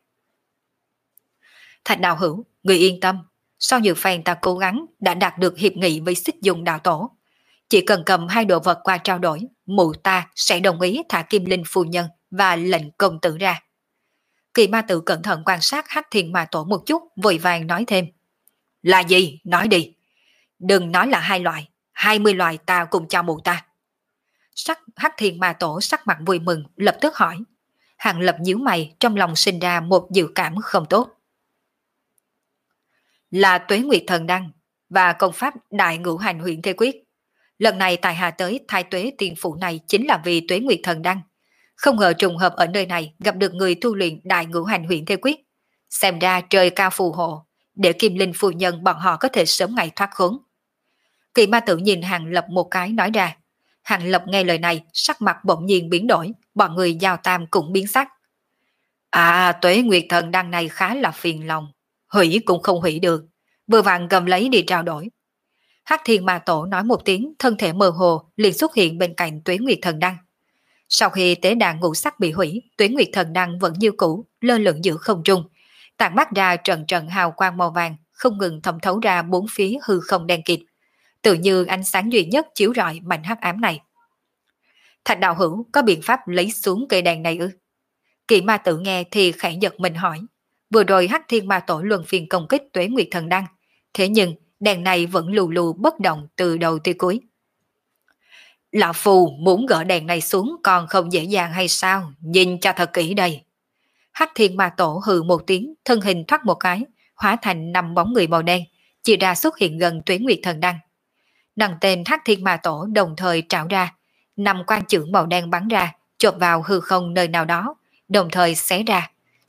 Thạch đạo hữu, người yên tâm, sau nhiều phen ta cố gắng đã đạt được hiệp nghị với Xích Dung đạo tổ. Chỉ cần cầm hai đồ vật qua trao đổi, mụ ta sẽ đồng ý thả Kim Linh phu nhân và lệnh công tử ra. Kỳ Ma Tử cẩn thận quan sát Hắc Thiên Ma Tổ một chút, vội vàng nói thêm. Là gì? Nói đi. Đừng nói là hai loại, hai mươi loại ta cùng cho mụ ta. Sắc Hắc Thiên Ma Tổ sắc mặt vui mừng, lập tức hỏi. Hàng Lập nhíu mày, trong lòng sinh ra một dự cảm không tốt. Là Tuế Nguyệt Thần Đăng và công pháp Đại Ngũ Hành Huyền Thế Quyết. Lần này tại hạ tới Thái Tuế Tiên Phủ này chính là vì Tuế Nguyệt Thần Đăng. Không ngờ trùng hợp ở nơi này gặp được người tu luyện Đại Ngũ Hành Huyền Thế Quyết. Xem ra trời cao phù hộ, để Kim Linh phu nhân bọn họ có thể sớm ngày thoát khốn. Kỳ Ma Tử nhìn Hàng Lập một cái nói ra. Hàng Lập nghe lời này, sắc mặt bỗng nhiên biến đổi, bọn người Giao Tam cũng biến sắc. À, Tuế Nguyệt Thần Đăng này khá là phiền lòng, hủy cũng không hủy được, vừa vặn cầm lấy đi trao đổi. Hắc Thiên Ma Tổ nói một tiếng, thân thể mơ hồ liền xuất hiện bên cạnh Tuế Nguyệt Thần Đăng. Sau khi tế đàn ngũ sắc bị hủy, Tuế Nguyệt Thần Đăng vẫn như cũ, lơ lửng giữa không trung, tản mắt ra trận trận hào quang màu vàng, không ngừng thẩm thấu ra bốn phía hư không đen kịt, tự như ánh sáng duy nhất chiếu rọi mảnh hắc ám này. Thạch đạo hữu có biện pháp lấy xuống cây đèn này ư? Kỳ Ma Tử nghe thì khẽ giật mình hỏi. Vừa rồi Hắc Thiên Ma Tổ luân phiên công kích Tuế Nguyệt Thần Đăng, thế nhưng đèn này vẫn lù lù bất động từ đầu tới cuối. Lão phù muốn gỡ đèn này xuống còn không dễ dàng hay sao? Nhìn cho thật kỹ đây. Hắc Thiên Ma Tổ hừ một tiếng, thân hình thoát một cái, hóa thành năm bóng người màu đen, chia ra xuất hiện gần Tuế Nguyệt Thần Đăng. Năm tên Hắc Thiên Ma Tổ đồng thời trảo ra, năm quan chưởng màu đen bắn ra, chộp vào hư không nơi nào đó, đồng thời xé ra.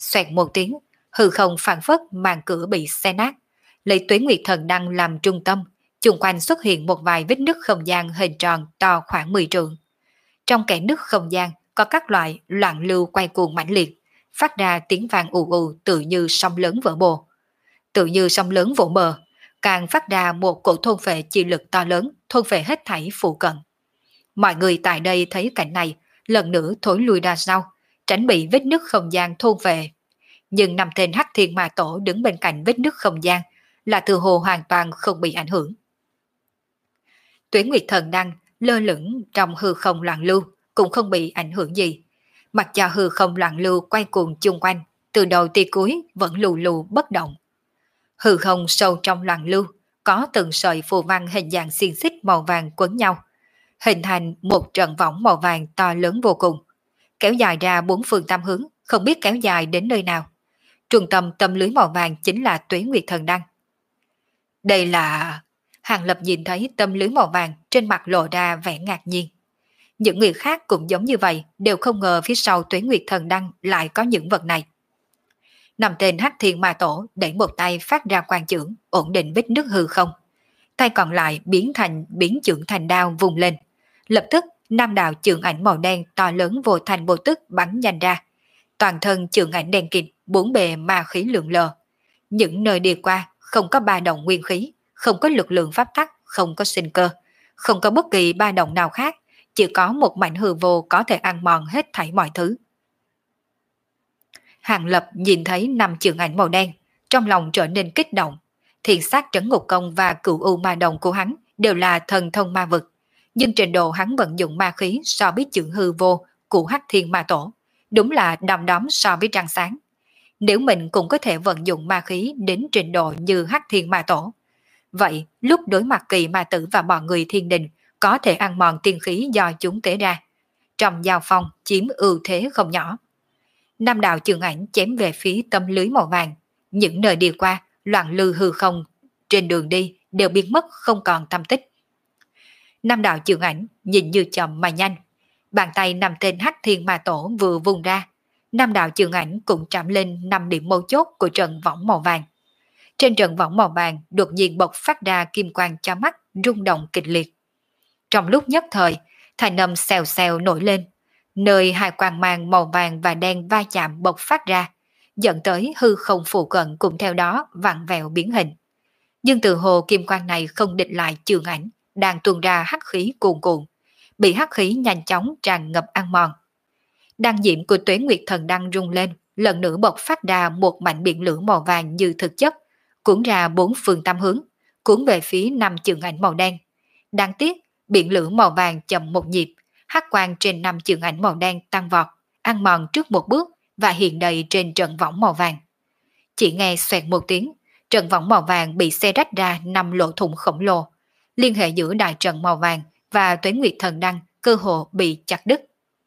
Xoẹt một tiếng, hư không phản phất màn cửa bị xé nát, lấy Tuế Nguyệt Thần Đăng làm trung tâm, chung quanh xuất hiện một vài vết nứt không gian hình tròn to khoảng mười trượng. Trong kẽ nứt không gian có các loại loạn lưu quay cuồng mãnh liệt, phát ra tiếng vang ù ù tự như sóng lớn vỡ bồ. Tự như sóng lớn vỗ bờ, càng phát ra một cổ thôn phệ chi lực to lớn, thôn phệ hết thảy phụ cận. Mọi người tại đây thấy cảnh này, lần nữa thối lui ra sau, tránh bị vết nứt không gian thôn phệ. Nhưng năm tên Hắc Thiên Ma Tổ đứng bên cạnh vết nứt không gian, là từ hồ hoàn toàn không bị ảnh hưởng. Tuyết Nguyệt Thần Đăng lơ lửng trong hư không loạn lưu, cũng không bị ảnh hưởng gì. Mặc cho hư không loạn lưu quay cuồng chung quanh, từ đầu tới cuối vẫn lù lù bất động. Hư không sâu trong loạn lưu, có từng sợi phù văn hình dạng xiên xích màu vàng quấn nhau, hình thành một trận võng màu vàng to lớn vô cùng, kéo dài ra bốn phương tám hướng, không biết kéo dài đến nơi nào. Trung tâm tâm lưới màu vàng chính là Tuế Nguyệt Thần Đăng. Đây là... Hàng Lập nhìn thấy tâm lưới màu vàng, trên mặt lộ ra vẻ ngạc nhiên. Những người khác cũng giống như vậy, đều không ngờ phía sau Tuế Nguyệt Thần Đăng lại có những vật này. Năm tên Hắc Thiên Ma Tổ đẩy một tay phát ra quang chưởng, ổn định vết nứt hư không. Tay còn lại biến thành biến chưởng thành đao vùng lên. Lập tức, năm đạo chưởng ảnh màu đen to lớn vô thành vô tức bắn nhanh ra. Toàn thân chưởng ảnh đen kịt, bốn bề ma khí lượn lờ. Những nơi đi qua không có ba động nguyên khí, không có lực lượng pháp tắc, không có sinh cơ, không có bất kỳ ba động nào khác, chỉ có một mảnh hư vô có thể ăn mòn hết thảy mọi thứ. Hàng Lập nhìn thấy năm chưởng ảnh màu đen, trong lòng trở nên kích động. Thiền sát trấn ngục công và cửu u ma đồng của hắn đều là thần thông ma vực, nhưng trình độ hắn vận dụng ma khí so với chưởng hư vô của Hắc Thiên Ma Tổ đúng là đom đóm so với trăng sáng. Nếu mình cũng có thể vận dụng ma khí đến trình độ như Hắc Thiên Ma Tổ, vậy lúc đối mặt Kỳ Ma Tử và mọi người thiên đình có thể ăn mòn tiên khí do chúng tế ra, trong giao phong chiếm ưu thế không nhỏ. Năm đạo chưởng ảnh chém về phía tâm lưới màu vàng, những nơi đi qua loạn lưu hư không trên đường đi đều biến mất không còn tăm tích. Năm đạo chưởng ảnh nhìn như chậm mà nhanh, bàn tay năm tên Hắc Thiên Ma Tổ vừa vung ra, năm đạo chưởng ảnh cũng chạm lên năm điểm mấu chốt của trận võng màu vàng. Trên trận võng màu vàng đột nhiên bộc phát ra kim quang cho mắt, rung động kịch liệt. Trong lúc nhất thời, thanh âm xèo xèo nổi lên, nơi hai quang mang màu vàng và đen va chạm bộc phát ra, dẫn tới hư không phụ cận cũng theo đó vặn vẹo biến hình. Nhưng từ hồ kim quang này không địch lại chưởng ảnh đang tuôn ra hắc khí cuồn cuộn, bị hắc khí nhanh chóng tràn ngập ăn mòn. Đăng diệm của Tuế Nguyệt Thần Đăng rung lên, lần nữa bộc phát ra một mảnh biển lửa màu vàng như thực chất, cuốn ra bốn phương tám hướng, cuốn về phía năm chưởng ảnh màu đen. Đáng tiếc, biển lửa màu vàng chậm một nhịp, hắc quang trên năm chưởng ảnh màu đen tăng vọt, ăn mòn trước một bước và hiện đầy trên trận võng màu vàng. Chỉ nghe xoẹt một tiếng, trận võng màu vàng bị xé rách ra năm lỗ thủng khổng lồ, liên hệ giữa đại trận màu vàng và Tuế Nguyệt Thần Đăng cơ hồ bị chặt đứt.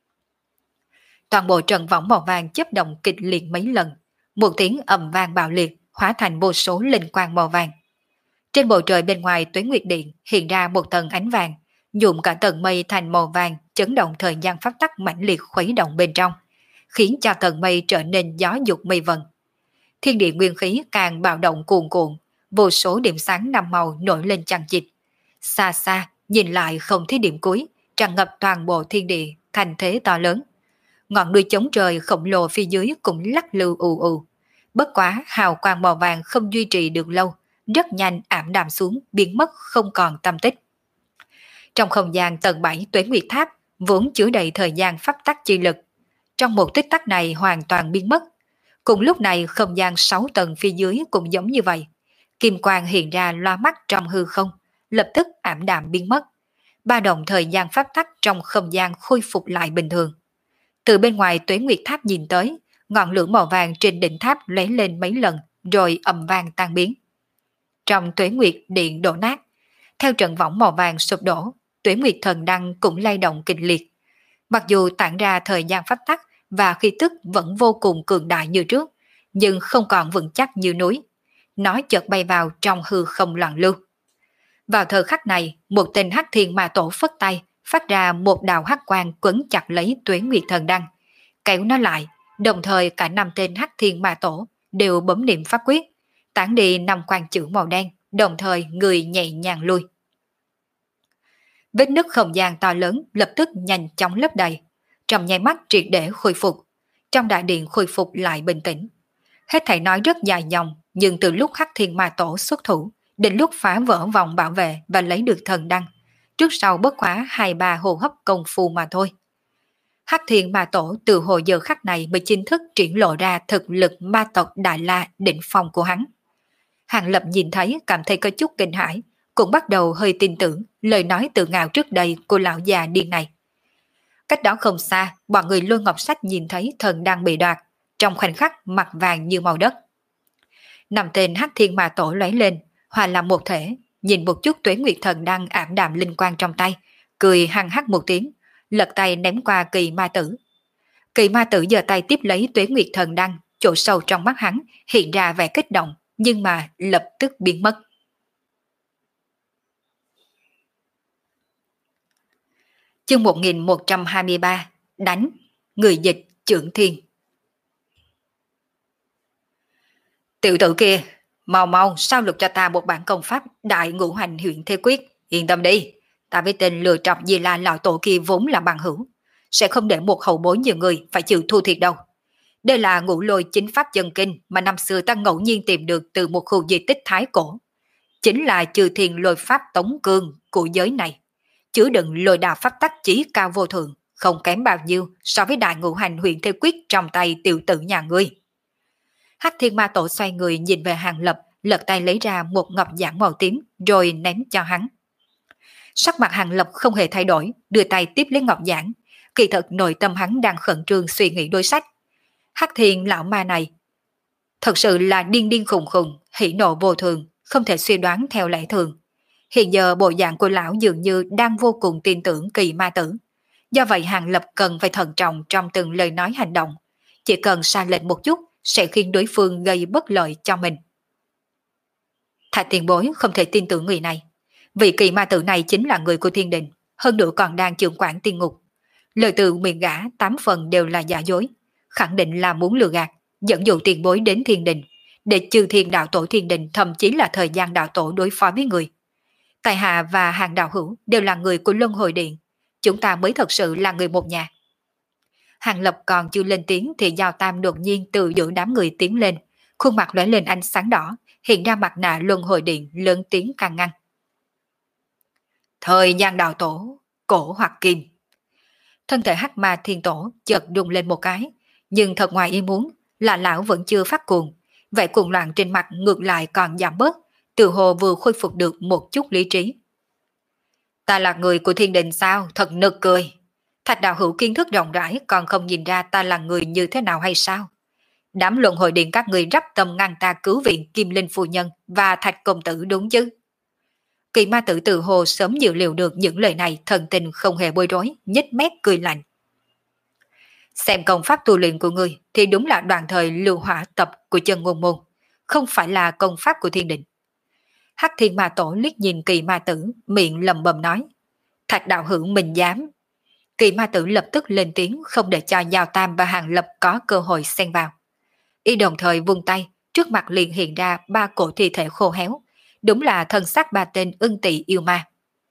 Toàn bộ trận võng màu vàng chớp động kịch liệt mấy lần, một tiếng ầm vang bạo liệt hóa thành vô số linh quang màu vàng. Trên bầu trời bên ngoài Tuế Nguyệt Điện hiện ra một tầng ánh vàng, nhuộm cả tầng mây thành màu vàng, chấn động thời gian pháp tắc mãnh liệt khuấy động bên trong, khiến cho tầng mây trở nên gió dục mây vần. Thiên địa nguyên khí càng bạo động cuồn cuộn, vô số điểm sáng năm màu nổi lên chằng chịt. Xa xa nhìn lại không thấy điểm cuối, tràn ngập toàn bộ thiên địa thành thế to lớn. Ngọn núi chống trời khổng lồ phía dưới cũng lắc lư ù ù. Bất quá hào quang màu vàng không duy trì được lâu, rất nhanh ảm đạm xuống, biến mất không còn tăm tích. Trong không gian tầng bảy Tuế Nguyệt Tháp vốn chứa đầy thời gian pháp tắc chi lực, trong một tích tắc này hoàn toàn biến mất. Cùng lúc này không gian sáu tầng phía dưới cũng giống như vậy. Kim quang hiện ra loa mắt trong hư không, lập tức ảm đạm biến mất. Ba động thời gian pháp tắc trong không gian khôi phục lại bình thường. Từ bên ngoài Tuế Nguyệt Tháp nhìn tới, ngọn lửa màu vàng trên đỉnh tháp lóe lên mấy lần rồi ầm vang tan biến. Trong Tuế Nguyệt Điện đổ nát, theo trận võng màu vàng sụp đổ, Tuế Nguyệt Thần Đăng cũng lay động kịch liệt. Mặc dù tản ra thời gian pháp tắc và khí tức vẫn vô cùng cường đại như trước, nhưng không còn vững chắc như núi. Nó chợt bay vào trong hư không loạn lưu. Vào thời khắc này, một tên Hắc Thiên Ma Tổ phất tay, phát ra một đạo hắc quang quấn chặt lấy Tuế Nguyệt Thần Đăng, kéo nó lại, Đồng thời cả năm tên Hắc Thiên Ma Tổ đều bấm niệm pháp quyết, tản đi năm quan chữ màu đen, đồng thời người nhẹ nhàng lui. Vết nứt không gian to lớn lập tức nhanh chóng lấp đầy, trong nháy mắt triệt để khôi phục. Trong đại điện khôi phục lại bình tĩnh. Hết thảy nói rất dài dòng, nhưng từ lúc Hắc Thiên Ma Tổ xuất thủ, đến lúc phá vỡ vòng bảo vệ và lấy được thần đăng, trước sau bất quá hai ba hô hấp công phu mà thôi. Hắc Thiên Ma Tổ từ hồi giờ khắc này mới chính thức triển lộ ra thực lực ma tộc Đại La đỉnh phong của hắn. Hàng Lập nhìn thấy cảm thấy có chút kinh hãi, cũng bắt đầu hơi tin tưởng lời nói tự ngạo trước đây của lão già điên này. Cách đó không xa, bọn người Lôi Ngọc Sách nhìn thấy thần đang bị đoạt, trong khoảnh khắc mặt vàng như màu đất. Năm tên Hắc Thiên Ma Tổ lóe lên, hòa làm một thể, nhìn một chút Tuế Nguyệt thần đang ảm đạm linh quang trong tay, cười hăng hắc một tiếng, lật tay ném qua Kỳ Ma Tử. Kỳ Ma Tử giơ tay tiếp lấy Tuế Nguyệt thần đăng, chỗ sâu trong mắt hắn hiện ra vẻ kích động, nhưng mà lập tức biến mất. Chương một nghìn một trăm hai mươi ba, đánh, người dịch Trưởng Thiên. Tiểu tử kia, mau mau sao lục cho ta một bản công pháp Đại Ngũ Hành Huyện Thế Quyết, yên tâm đi, ta với tên lừa trọc Di La lão tổ kia vốn là bằng hữu, sẽ không để một hậu bối như người phải chịu thua thiệt đâu. Đây là Ngũ Lôi chính pháp chân kinh mà năm xưa ta ngẫu nhiên tìm được từ một khu di tích thái cổ, chính là Chư Thiên Lôi Pháp tống cương của giới này, chứa đựng lôi đạo pháp tắc chí cao vô thượng, không kém bao nhiêu so với Đại Ngũ Hành Huyện Thế Quyết trong tay tiểu tử nhà ngươi. Hắc Thiên Ma Tổ xoay người nhìn về Hàng Lập, lật tay lấy ra một ngọc giản màu tím rồi ném cho hắn. Sắc mặt Hàng Lập không hề thay đổi, đưa tay tiếp lấy ngọc giản. Kỳ thật nội tâm hắn đang khẩn trương suy nghĩ đối sách. Hắc Thiên lão ma này thật sự là điên điên khùng khùng, hỉ nộ vô thường, không thể suy đoán theo lẽ thường. Hiện giờ bộ dạng của lão dường như đang vô cùng tin tưởng Kỳ Ma Tử. Do vậy Hàng Lập cần phải thận trọng trong từng lời nói hành động. Chỉ cần sai lệch một chút sẽ khiến đối phương gây bất lợi cho mình. Thạch tiền bối không thể tin tưởng người này. Vị Kỳ Ma Tử này chính là người của thiên đình, hơn nữa còn đang trưởng quản tiên ngục. Lời từ miệng gã tám phần đều là giả dối, khẳng định là muốn lừa gạt, dẫn dụ tiền bối đến thiên đình, để trừ thiên đạo tổ thiên đình, thậm chí là thời gian đạo tổ đối phó với người. Tài Hạ và Hàng đạo hữu đều là người của Luân Hồi Điện, chúng ta mới thật sự là người một nhà. Hàng Lập còn chưa lên tiếng thì Giao Tam đột nhiên từ giữa đám người tiến lên, khuôn mặt lóe lên ánh sáng đỏ, hiện ra mặt nạ Luân Hồi Điện lớn tiếng can ngăn. Thời gian đạo tổ, cổ hoặc kim. Thân thể Hắc Ma Thiên Tổ chợt rung lên một cái, nhưng thật ngoài ý muốn là lão vẫn chưa phát cuồng, vẻ cuồng loạn trên mặt ngược lại còn giảm bớt, từ hồ vừa khôi phục được một chút lý trí. Ta là người của thiên đình sao, thật nực cười. Thạch đạo hữu kiến thức rộng rãi còn không nhìn ra ta là người như thế nào hay sao? Đám Luân Hồi Điện các người rắp tâm ngăn ta cứu viện Kim Linh phu nhân và Thạch công tử đúng chứ? Kỳ Ma Tử tự hồ sớm dự liệu được những lời này, thần tình không hề bối rối, nhếch mép cười lạnh. Xem công pháp tu luyện của người thì đúng là đoạn thời lưu hỏa tập của chân ngôn môn, không phải là công pháp của thiên đình. Hắc Thiên Ma Tổ liếc nhìn Kỳ Ma Tử, miệng lầm bầm nói. Thạch đạo hữu mình dám. Kỳ Ma Tử lập tức lên tiếng, không để cho Giao Tam và Hàng Lập có cơ hội xen vào. Y đồng thời vung tay, trước mặt liền hiện ra ba cổ thi thể khô héo, đúng là thân xác ba tên ưng tỵ yêu ma.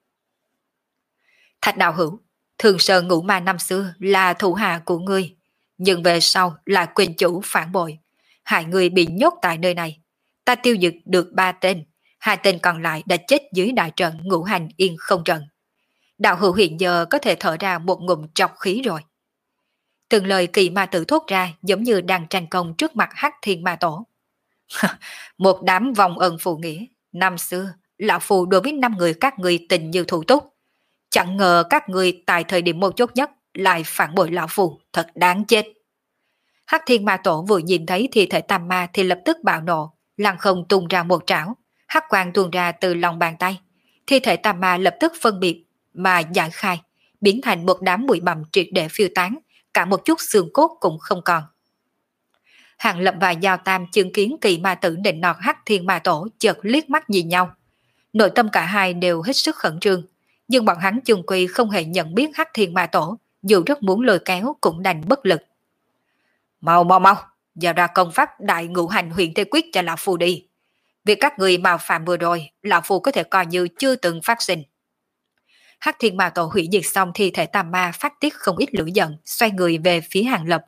Thạch đạo hữu, Thường Sơn Ngũ Ma năm xưa là thủ hạ của ngươi, nhưng về sau là quyền chủ phản bội, hại người bị nhốt tại nơi này. Ta tiêu diệt được ba tên, hai tên còn lại đã chết dưới đại trận Ngũ Hành Yên Không Trận. Đạo hữu hiện giờ có thể thở ra một ngụm trọc khí rồi. Từng lời Kỳ Ma Tử thốt ra giống như đang tranh công trước mặt Hắc Thiên Ma Tổ. Một đám vong ân phụ nghĩa, năm xưa lão phù đối với năm người các người tình như thủ túc. Chẳng ngờ các người tại thời điểm mấu chốt nhất lại phản bội lão phù, thật đáng chết. Hắc Thiên Ma Tổ vừa nhìn thấy thi thể tam ma thì lập tức bạo nộ, lăng không tung ra một trảo, hắc quang tuôn ra từ lòng bàn tay. Thi thể tam ma lập tức phân biệt mà giải khai, biến thành một đám bụi bặm triệt để phiêu tán, cả một chút xương cốt cũng không còn. Hàng Lập và Giao Tam chứng kiến Kỳ Ma Tử định nọt Hắc Thiên Ma Tổ chợt liếc mắt nhìn nhau. Nội tâm cả hai đều hết sức khẩn trương, nhưng bọn hắn chung quy không hề nhận biết Hắc Thiên Ma Tổ, dù rất muốn lôi kéo cũng đành bất lực. Mau mau mau, giao ra công pháp đại ngũ hành huyền thế quyết cho lão phu đi. Việc các người mạo phạm vừa rồi, lão phu có thể coi như chưa từng phát sinh. Hắc Thiên Ma Tổ hủy diệt xong thi thể tà ma phát tiết không ít lửa giận, xoay người về phía Hàng Lập.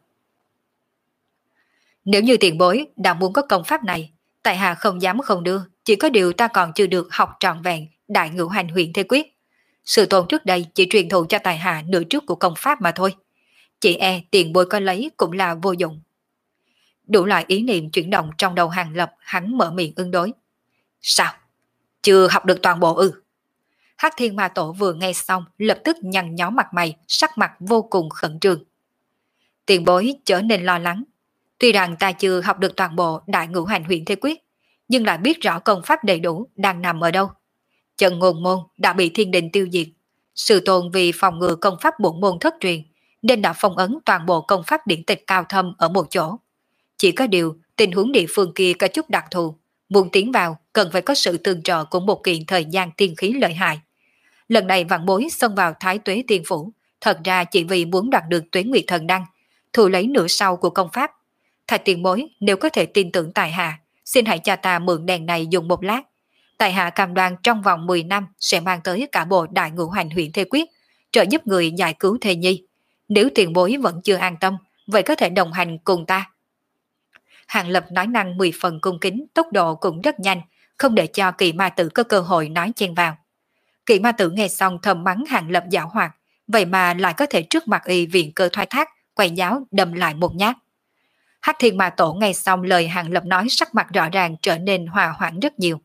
Nếu như tiền bối đã muốn có công pháp này, tại hạ không dám không đưa, chỉ có điều ta còn chưa được học trọn vẹn đại ngũ hành huyền thế quyết. Sự tôn trước đây chỉ truyền thụ cho tài hạ nửa trước của công pháp mà thôi. Chỉ e tiền bối có lấy cũng là vô dụng. Đủ loại ý niệm chuyển động trong đầu Hàng Lập, hắn mở miệng ứng đối. Sao? Chưa học được toàn bộ ư? Hắc Thiên Ma Tổ vừa nghe xong lập tức nhăn nhó mặt mày, sắc mặt vô cùng khẩn trương. Tiền bối trở nên lo lắng. Tuy rằng ta chưa học được toàn bộ đại ngũ hành huyền thế quyết, nhưng lại biết rõ công pháp đầy đủ đang nằm ở đâu. Trận ngôn môn đã bị thiên đình tiêu diệt. Sư tôn vì phòng ngừa công pháp bổn môn thất truyền, nên đã phong ấn toàn bộ công pháp điển tịch cao thâm ở một chỗ. Chỉ có điều, tình huống địa phương kia có chút đặc thù. Muốn tiến vào, cần phải có sự tương trợ của một kiện thời gian tiên khí lợi hại. Lần này vạn bối xông vào Thái Tuế Tiên Phủ, thật ra chỉ vì muốn đoạt được Tuế Nguyệt Thần Đăng, thu lấy nửa sau của công pháp. Thạch tiền bối, nếu có thể tin tưởng tại hạ, xin hãy cho ta mượn đèn này dùng một lát. Tại hạ cam đoan trong vòng mười năm sẽ mang tới cả bộ đại ngũ hành huyền thế quyết, trợ giúp người giải cứu thê nhi. Nếu tiền bối vẫn chưa an tâm, vậy có thể đồng hành cùng ta. Hàng Lập nói năng mười phần cung kính, tốc độ cũng rất nhanh, không để cho Kỳ Ma Tử có cơ hội nói chen vào. Kỳ Ma Tử nghe xong thầm mắng Hàng Lập giảo hoạt, vậy mà lại có thể trước mặt y viện cơ thoái thác, quay giáo đâm lại một nhát. Hắc Thiên Ma Tổ nghe xong lời Hàng Lập nói, sắc mặt rõ ràng trở nên hòa hoãn rất nhiều.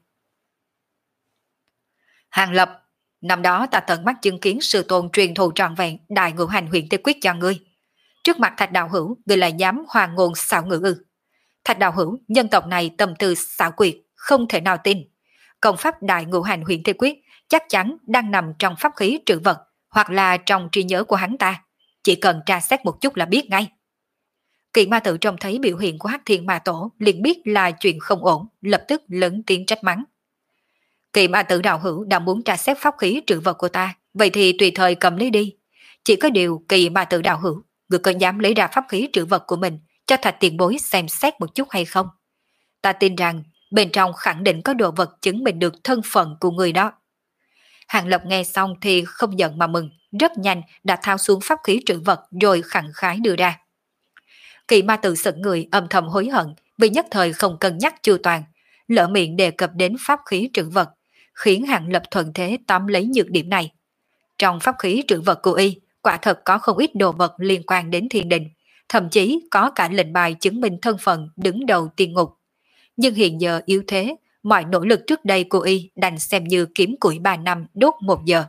Hàng Lập, năm đó ta tận mắt chứng kiến sư tôn truyền thụ trọn vẹn đại ngũ hành huyền thế quyết cho ngươi. Trước mặt Thạch đạo hữu, ngươi lại dám hoàng ngôn xảo ngữ ư? Thạch đạo hữu, nhân tộc này tâm tư xảo quyệt, không thể nào tin. Công pháp đại ngũ hành huyền thế quyết chắc chắn đang nằm trong pháp khí trữ vật, hoặc là trong trí nhớ của hắn ta. Chỉ cần tra xét một chút là biết ngay. Kỳ Ma Tử trông thấy biểu hiện của Hắc Thiên Ma Tổ liền biết là chuyện không ổn, lập tức lớn tiếng trách mắng. Kỳ Ma Tử đạo hữu đã muốn tra xét pháp khí trữ vật của ta, vậy thì tùy thời cầm lấy đi. Chỉ có điều Kỳ Ma Tử đạo hữu, người có dám lấy ra pháp khí trữ vật của mình cho Thạch tiền bối xem xét một chút hay không? Ta tin rằng bên trong khẳng định có đồ vật chứng minh được thân phận của người đó. Hàng Lập nghe xong thì không giận mà mừng, rất nhanh đã thao xuống pháp khí trữ vật rồi khẳng khái đưa ra. Kỳ Ma Tử sững người âm thầm hối hận vì nhất thời không cân nhắc chu toàn, lỡ miệng đề cập đến pháp khí trữ vật, khiến Hàng Lập thuận thế tóm lấy nhược điểm này. Trong pháp khí trữ vật của y, quả thật có không ít đồ vật liên quan đến thiên đình, thậm chí có cả lệnh bài chứng minh thân phận đứng đầu tiên ngục. Nhưng hiện giờ yếu thế, mọi nỗ lực trước đây của y đành xem như kiếm củi ba năm đốt một giờ.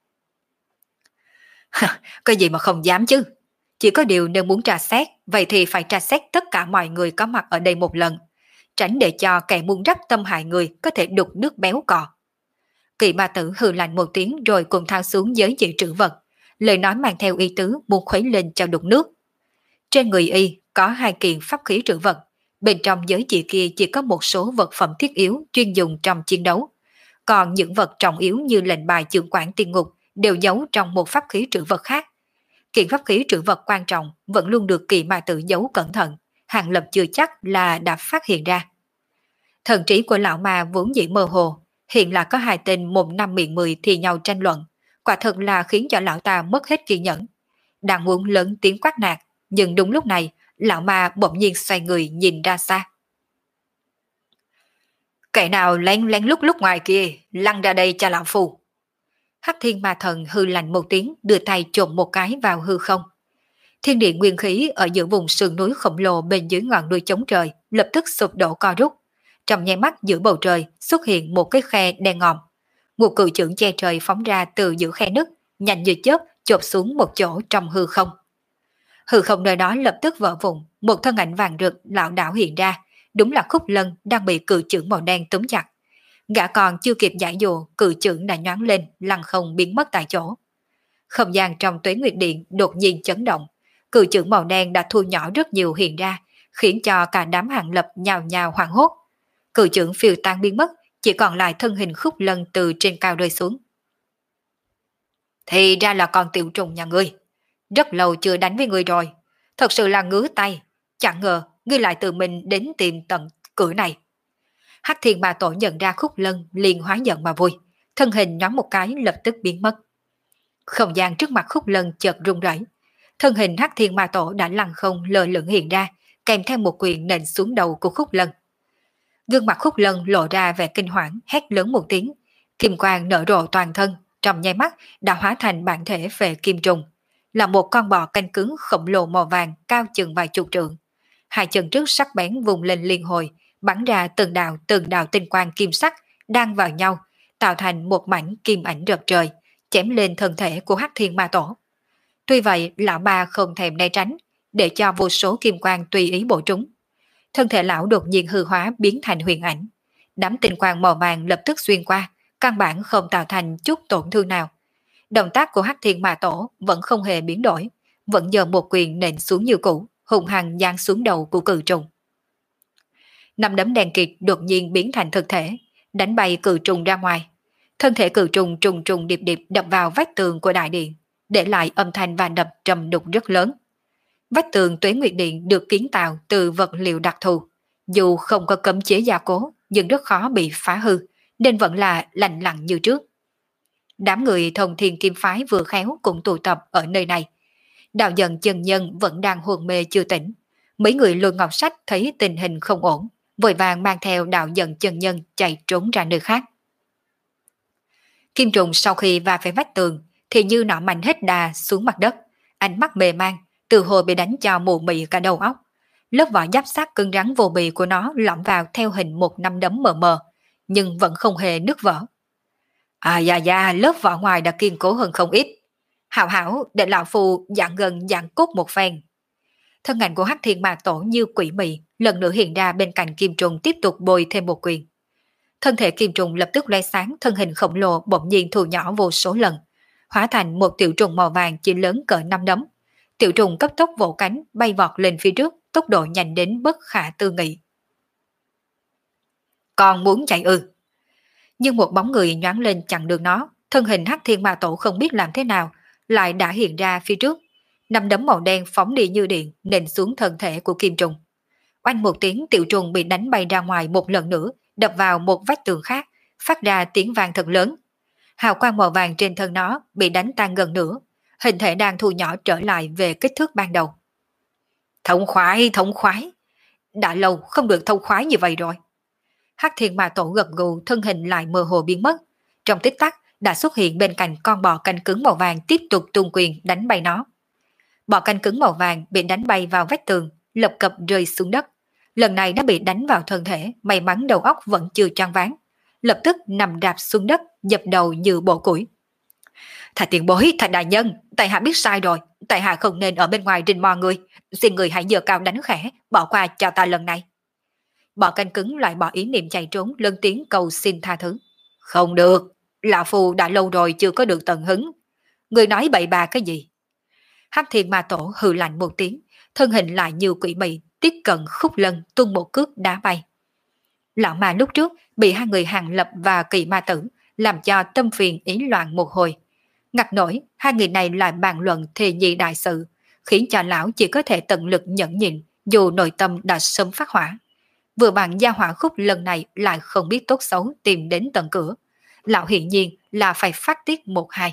Cái gì mà không dám chứ? Chỉ có điều nếu muốn tra xét, vậy thì phải tra xét tất cả mọi người có mặt ở đây một lần, tránh để cho kẻ muốn rắc tâm hại người có thể đục nước béo cò. Kỳ Ma Tử hừ lạnh một tiếng rồi cùng thao xuống giới chỉ trữ vật, lời nói mang theo ý tứ muốn khuấy lên cho đục nước. Trên người y có hai kiện pháp khí trữ vật, bên trong giới chỉ kia chỉ có một số vật phẩm thiết yếu chuyên dùng trong chiến đấu, còn những vật trọng yếu như lệnh bài chưởng quản tiên ngục đều giấu trong một pháp khí trữ vật khác. Kiện pháp khí trữ vật quan trọng vẫn luôn được Kỳ Ma Tử giấu cẩn thận, Hàng Lập chưa chắc là đã phát hiện ra. Thần trí của lão ma vốn dĩ mơ hồ, hiện là có hai tên mồm năm miệng mười thì nhau tranh luận, quả thật là khiến cho lão ta mất hết kiên nhẫn. Đang muốn lớn tiếng quát nạt, nhưng đúng lúc này, lão ma bỗng nhiên xoay người nhìn ra xa. Kẻ nào lén lén lúc lúc ngoài kia, lăn ra đây cho lão phù. Hắc Thiên Ma Thần hư lạnh một tiếng, đưa tay trộn một cái vào hư không. Thiên địa nguyên khí ở giữa vùng sườn núi khổng lồ bên dưới ngọn núi chống trời lập tức sụp đổ co rút. Trong nháy mắt giữa bầu trời xuất hiện một cái khe đen ngòm. Một cự chưởng che trời phóng ra từ giữa khe nứt, nhanh như chớp chộp xuống một chỗ trong hư không. Hư không nơi đó lập tức vỡ vụn, một thân ảnh vàng rực lảo đảo hiện ra, đúng là Khúc Lân đang bị cự chưởng màu đen túm chặt. Gã còn chưa kịp giải dụ, cự chưởng đã nhoáng lên, lăn không biến mất tại chỗ. Không gian trong Tuế Nguyệt Điện đột nhiên chấn động, cự chưởng màu đen đã thu nhỏ rất nhiều hiện ra, khiến cho cả đám Hàng Lập nhào nhào hoảng hốt. Cự chưởng phiêu tan biến mất, chỉ còn lại thân hình Khúc Lân từ trên cao rơi xuống. Thì ra là con tiểu trùng nhà ngươi, rất lâu chưa đánh với ngươi rồi, thật sự là ngứa tay, Chẳng ngờ, ngươi lại tự mình đến tìm tận cửa này. Hắc Thiên Ma Tổ nhận ra Khúc Lân liền hóa giận mà vui, thân hình nhoáng một cái lập tức biến mất. Không gian trước mặt Khúc Lân chợt rung rẩy, thân hình Hắc Thiên Ma Tổ đã lăng không lờ lửng hiện ra, kèm theo một quyền nện xuống đầu của Khúc Lân. Gương mặt Khúc Lân lộ ra vẻ kinh hoàng, hét lớn một tiếng, kim quang nở rộ toàn thân, trong nháy mắt đã hóa thành bản thể về kim trùng, là một con bò canh cứng khổng lồ màu vàng cao chừng vài chục trượng. Hai chân trước sắc bén vùng lên liên hồi, bắn ra từng đạo từng đạo tinh quang kim sắc đang vào nhau, tạo thành một mảnh kim ảnh rợp trời, chém lên thân thể của Hắc Thiên Ma Tổ. Tuy vậy, lão ba không thèm né tránh, để cho vô số kim quang tùy ý bổ trúng. Thân thể lão đột nhiên hư hóa biến thành huyền ảnh, đám tinh quang màu vàng lập tức xuyên qua, căn bản không tạo thành chút tổn thương nào. Động tác của Hắc Thiên Ma Tổ vẫn không hề biến đổi, vẫn giờ một quyền nện xuống như cũ, hùng hăng giáng xuống đầu của cự trùng. Năm đấm đen kịt đột nhiên biến thành thực thể, đánh bay cự trùng ra ngoài. Thân thể cự trùng trùng trùng điệp điệp đập vào vách tường của đại điện, để lại âm thanh và đập trầm đục rất lớn. Vách tường Tuế Nguyệt Điện được kiến tạo từ vật liệu đặc thù, dù không có cấm chế gia cố, nhưng rất khó bị phá hư, nên vẫn là lành lặn như trước. Đám người Thông Thiên Kim Phái vừa khéo cũng tụ tập ở nơi này. Đạo Dần chân nhân vẫn đang hôn mê chưa tỉnh. Mấy người Lôi Ngọc Sách thấy tình hình không ổn, vội vàng mang theo Đạo Dần chân nhân chạy trốn ra nơi khác. Kim trùng sau khi va phải vách tường thì như nọ mạnh hết đà xuống mặt đất, ánh mắt mê man, từ hồi bị đánh cho mù mị cả đầu óc. Lớp vỏ giáp sắt cứng rắn vô bì của nó lõm vào theo hình một nắm đấm mờ mờ, nhưng vẫn không hề nứt vỡ. À da da, lớp vỏ ngoài đã kiên cố hơn không ít. Hảo hảo, để lão phù dạng gần dạng cốt một phen. Thân ảnh của Hắc Thiên Ma Tổ như quỷ mị lần nữa hiện ra bên cạnh kim trùng, tiếp tục bồi thêm một quyền. Thân thể kim trùng lập tức lóe sáng, thân hình khổng lồ bỗng nhiên thu nhỏ vô số lần, hóa thành một tiểu trùng màu vàng chỉ lớn cỡ năm đấm. Tiểu trùng cấp tốc vỗ cánh bay vọt lên phía trước, tốc độ nhanh đến bất khả tư nghị. Còn muốn chạy ư? Nhưng một bóng người nhoáng lên chặn đường nó, thân hình Hắc Thiên Ma Tổ không biết làm thế nào lại đã hiện ra phía trước, năm đấm màu đen phóng đi như điện nện xuống thân thể của kim trùng. Oanh một tiếng, tiểu trùng bị đánh bay ra ngoài một lần nữa, đập vào một vách tường khác, phát ra tiếng vang thật lớn. Hào quang màu vàng trên thân nó bị đánh tan gần nửa, hình thể đang thu nhỏ trở lại về kích thước ban đầu. Thông khoái, thông khoái. Đã lâu không được thông khoái như vậy rồi. Hắc Thiên Ma Tổ gật gù, thân hình lại mơ hồ biến mất. Trong tích tắc đã xuất hiện bên cạnh con bò canh cứng màu vàng, tiếp tục tung quyền đánh bay nó. Bò canh cứng màu vàng bị đánh bay vào vách tường, lập cập rơi xuống đất. Lần này nó bị đánh vào thân thể, may mắn đầu óc vẫn chưa choáng váng, lập tức nằm đạp xuống đất, dập đầu như bộ củi. Thạch tiền bối, thạch đại nhân, tại hạ biết sai rồi, tại hạ không nên ở bên ngoài rình mò người, xin người hãy giơ cao đánh khẽ, bỏ qua cho ta lần này. Bò canh cứng lại bỏ ý niệm chạy trốn, lớn tiếng cầu xin tha thứ. Không được, lão phu đã lâu rồi chưa có được tận hứng. Người nói bậy bạ cái gì? Hắc Thiên Ma Tổ hừ lạnh một tiếng, thân hình lại như quỷ mị tiếp cận Khúc Lân, tung một cước đá bay. Lão ma lúc trước bị hai người Hàng Lập và Kỳ Ma Tử làm cho tâm phiền ý loạn một hồi. Ngặt nổi, hai người này lại bàn luận thề nhị đại sự, khiến cho lão chỉ có thể tận lực nhẫn nhịn, dù nội tâm đã sớm phát hỏa. Vừa bằng gia hỏa Khúc lần này lại không biết tốt xấu tìm đến tận cửa. Lão hiển nhiên là phải phát tiết một hai.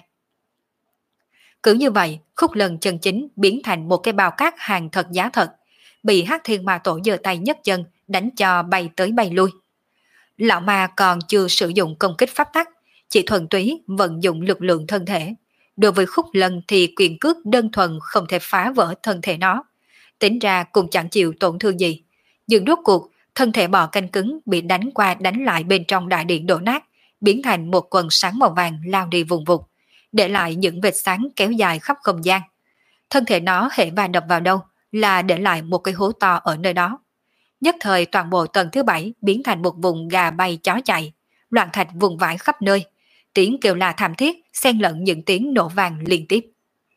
Cứ như vậy, Khúc lần chân chính biến thành một cái bao cát hàng thật giá thật, bị Hắc Thiên Ma Tổ giơ tay nhấc chân đánh cho bay tới bay lui. Lão ma còn chưa sử dụng công kích pháp tắc, chỉ thuần túy vận dụng lực lượng thân thể. Đối với Khúc Lân thì quyền cước đơn thuần không thể phá vỡ thân thể nó, tính ra cũng chẳng chịu tổn thương gì. Nhưng rốt cuộc, thân thể bò canh cứng bị đánh qua đánh lại bên trong đại điện đổ nát, biến thành một quần sáng màu vàng lao đi vùng vụt, để lại những vệt sáng kéo dài khắp không gian. Thân thể nó hễ va đập vào đâu là để lại một cái hố to ở nơi đó. Nhất thời toàn bộ tầng thứ bảy biến thành một vùng gà bay chó chạy, loạn thạch vùng vãi khắp nơi, tiếng kêu la thảm thiết xen lẫn những tiếng nổ vang liên tiếp.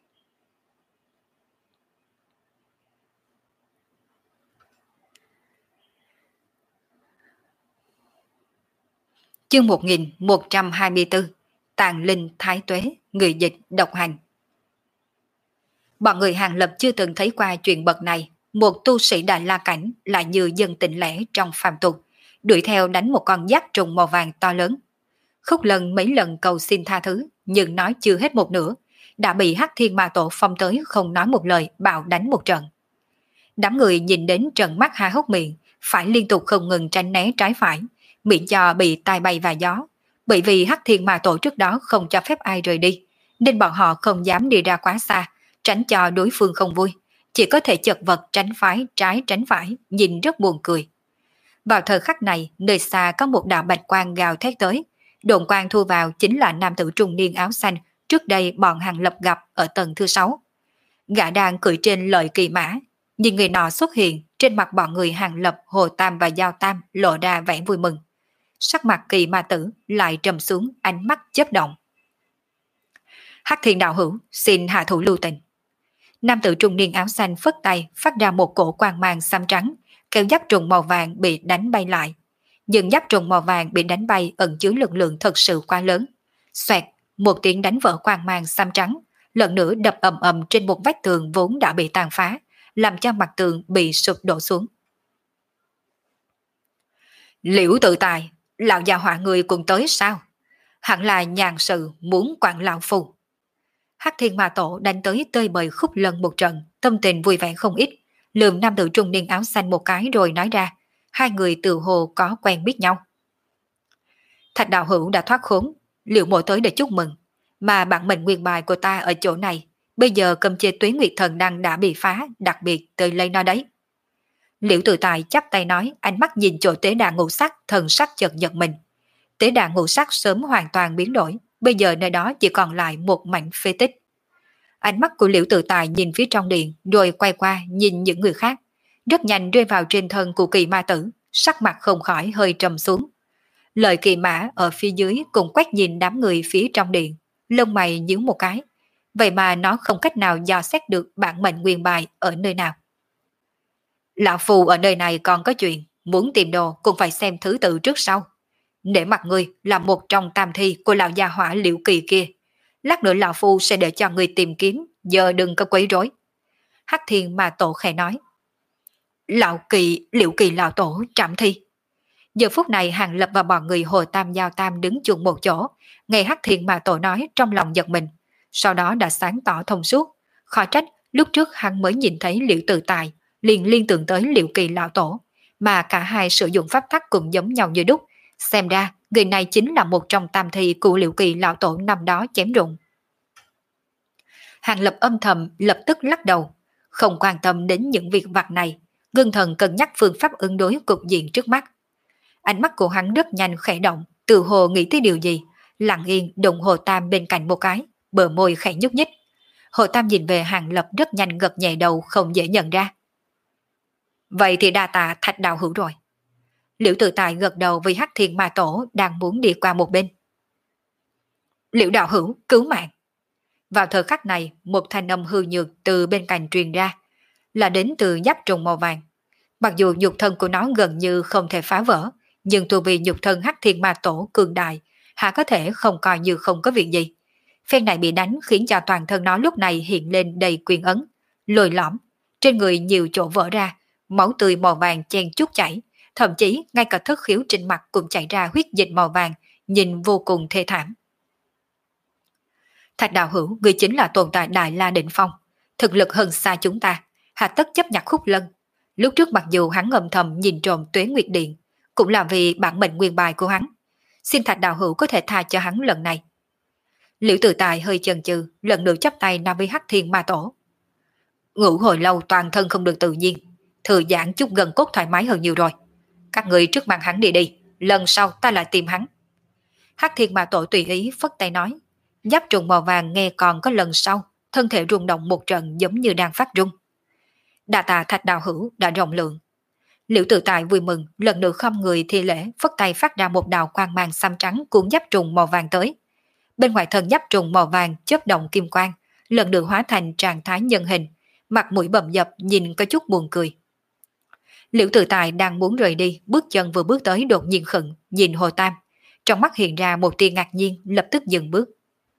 Chương một nghìn một trăm hai mươi tư, Tàn Linh Thái Tuế, người dịch độc hành. Bọn người Hàng Lập chưa từng thấy qua chuyện bậc này, một tu sĩ Đại La Cảnh lại như dân tình lẻ trong phàm tục, đuổi theo đánh một con giáp trùng màu vàng to lớn. Khúc Lân mấy lần cầu xin tha thứ, nhưng nói chưa hết một nửa, đã bị Hắc Thiên Ma Tổ phong tới không nói một lời, bạo đánh một trận. Đám người nhìn đến trận mắt há hốc miệng, phải liên tục không ngừng tránh né trái phải, miễn cho bị tai bay và gió. Bởi vì Hắc Thiên Ma Tổ trước đó không cho phép ai rời đi, nên bọn họ không dám đi ra quá xa, tránh cho đối phương không vui, chỉ có thể chật vật tránh phái trái tránh phải, nhìn rất buồn cười. Vào thời khắc này, nơi xa có một đạo bạch quang gào thét tới, đồn quang thu vào chính là nam tử trung niên áo xanh trước đây bọn Hàng Lập gặp ở tầng thứ sáu. Gã đang cưỡi trên lợi kỳ mã, nhìn người nọ xuất hiện, trên mặt bọn người Hàng Lập, Hồ Tam và Giao Tam lộ ra vẻ vui mừng. Sắc mặt Kỳ Ma Tử lại trầm xuống, ánh mắt chớp động. Hắc Thiên đạo hữu, xin hạ thủ lưu tình. Nam tử trung niên áo xanh phất tay phát ra một cổ quang mang xám trắng, kéo giáp trùng màu vàng bị đánh bay lại. Nhưng giáp trùng màu vàng bị đánh bay ẩn chứa lực lượng thật sự quá lớn. Xoẹt, một tiếng đánh vỡ quang mang xám trắng, lần nữa đập ầm ầm trên một vách tường vốn đã bị tàn phá, làm cho mặt tường bị sụp đổ xuống. Liễu Tự Tài, lão già họa người cùng tới sao? Hẳn là nhàn sự muốn quản lão phù. Hắc Thiên Ma Tổ đánh tới tơi bời Khúc Lân một trận, tâm tình vui vẻ không ít, lườm nam tử trung niên áo xanh một cái rồi nói ra, hai người tự hồ có quen biết nhau. Thạch đạo hữu đã thoát khốn, Liễu mộ tới để chúc mừng, mà bản mệnh nguyên bài của ta ở chỗ này, bây giờ cầm chế Tuế Nguyệt Thần Đăng đã bị phá, đặc biệt tới lấy nó đấy. Liễu Tự Tài chắp tay nói, ánh mắt nhìn chỗ tế đàn ngũ sắc, thần sắc chợt giật mình. Tế đàn ngũ sắc sớm hoàn toàn biến đổi, bây giờ nơi đó chỉ còn lại một mảnh phế tích. Ánh mắt của Liễu Tự Tài nhìn phía trong điện, rồi quay qua nhìn những người khác, rất nhanh rơi vào trên thân của Kỳ Ma Tử, sắc mặt không khỏi hơi trầm xuống. Lợi Kỳ Mã ở phía dưới cùng quét nhìn đám người phía trong điện, lông mày nhíu một cái, vậy mà nó không cách nào dò xét được bản mệnh nguyên bài ở nơi nào. Lão phù ở nơi này còn có chuyện, muốn tìm đồ cũng phải xem thứ tự trước sau. Để mặt ngươi là một trong tam thi của lão gia hỏa Liễu Kỳ kia. Lát nữa lão phu sẽ để cho ngươi tìm kiếm, giờ đừng có quấy rối. Hắc Thiên Ma Tổ khẽ nói. Lão Kỳ, Liễu Kỳ lão tổ trảm thi. Giờ phút này Hàng Lập và bọn người Hồ Tam Giao Tam đứng chung một chỗ, nghe Hắc Thiên Ma Tổ nói trong lòng giật mình, sau đó đã sáng tỏ thông suốt, khó trách lúc trước hắn mới nhìn thấy Liễu Tự Tài, liền liên tưởng tới Liễu Kỳ lão tổ, mà cả hai sử dụng pháp tắc cũng giống nhau như đúc, xem ra người này chính là một trong tam thi của Liễu Kỳ lão tổ năm đó chém rụng. Hàng Lập âm thầm lập tức lắc đầu, không quan tâm đến những việc vặt này, ngưng thần cân nhắc phương pháp ứng đối cục diện trước mắt. Ánh mắt của hắn rất nhanh khẽ động, tự hồ nghĩ tới điều gì, lặng yên đụng Hồ Tam bên cạnh một cái, bờ môi khẽ nhúc nhích. Hồ Tam nhìn về Hàng Lập rất nhanh gật nhẹ đầu, không dễ nhận ra. Vậy thì đa tạ Thạch đạo hữu rồi. Liễu Tự Tài gật đầu với Hắc Thiên Ma Tổ đang muốn đi qua một bên. Liễu đạo hữu cứu mạng. Vào thời khắc này, một thanh âm hư nhược từ bên cạnh truyền ra, là đến từ giáp trùng màu vàng. Mặc dù nhục thân của nó gần như không thể phá vỡ, nhưng tu vi nhục thân Hắc Thiên Ma Tổ cường đại, hạ có thể không coi như không có việc gì. Phen này bị đánh khiến cho toàn thân nó lúc này hiện lên đầy quyền ấn, lồi lõm, trên người nhiều chỗ vỡ ra, máu tươi màu vàng chen chút chảy, thậm chí ngay cả thất khiếu trên mặt cũng chảy ra huyết dịch màu vàng, nhìn vô cùng thê thảm. Thạch đạo hữu, người chính là tồn tại Đại La đỉnh phong, thực lực hơn xa chúng ta, hà tất chấp nhặt Khúc Lân. Lúc trước mặc dù hắn ngầm thầm nhìn trộm Tuế Nguyệt Điện, cũng là vì bản mệnh nguyên bài của hắn. Xin Thạch đạo hữu có thể tha cho hắn lần này. Liễu Tự Tài hơi chần chừ, lần nữa chắp tay nói với Hắc Thiên Ma Tổ. Ngủ hồi lâu toàn thân không được tự nhiên, thư giãn chút gần cốt thoải mái hơn nhiều rồi. Các người trước mặt hắn đi đi, lần sau ta lại tìm hắn. Hắc Thiên Ma Tổ tùy ý phất tay nói. Giáp trùng màu vàng nghe còn có lần sau, thân thể rung động một trận giống như đang phát rung. Đa tạ Thạch đạo hữu đã rộng lượng. Liễu Tự Tài vui mừng, lần nữa không người thi lễ, phất tay phát ra một đạo quang mang xám trắng cuốn giáp trùng màu vàng tới. Bên ngoài thân giáp trùng màu vàng chớp động kim quang, lần nữa hóa thành trạng thái nhân hình, mặt mũi bầm dập nhìn có chút buồn cười. Liễu Tự Tài đang muốn rời đi, bước chân vừa bước tới đột nhiên khựng, nhìn Hồ Tam, trong mắt hiện ra một tia ngạc nhiên, lập tức dừng bước.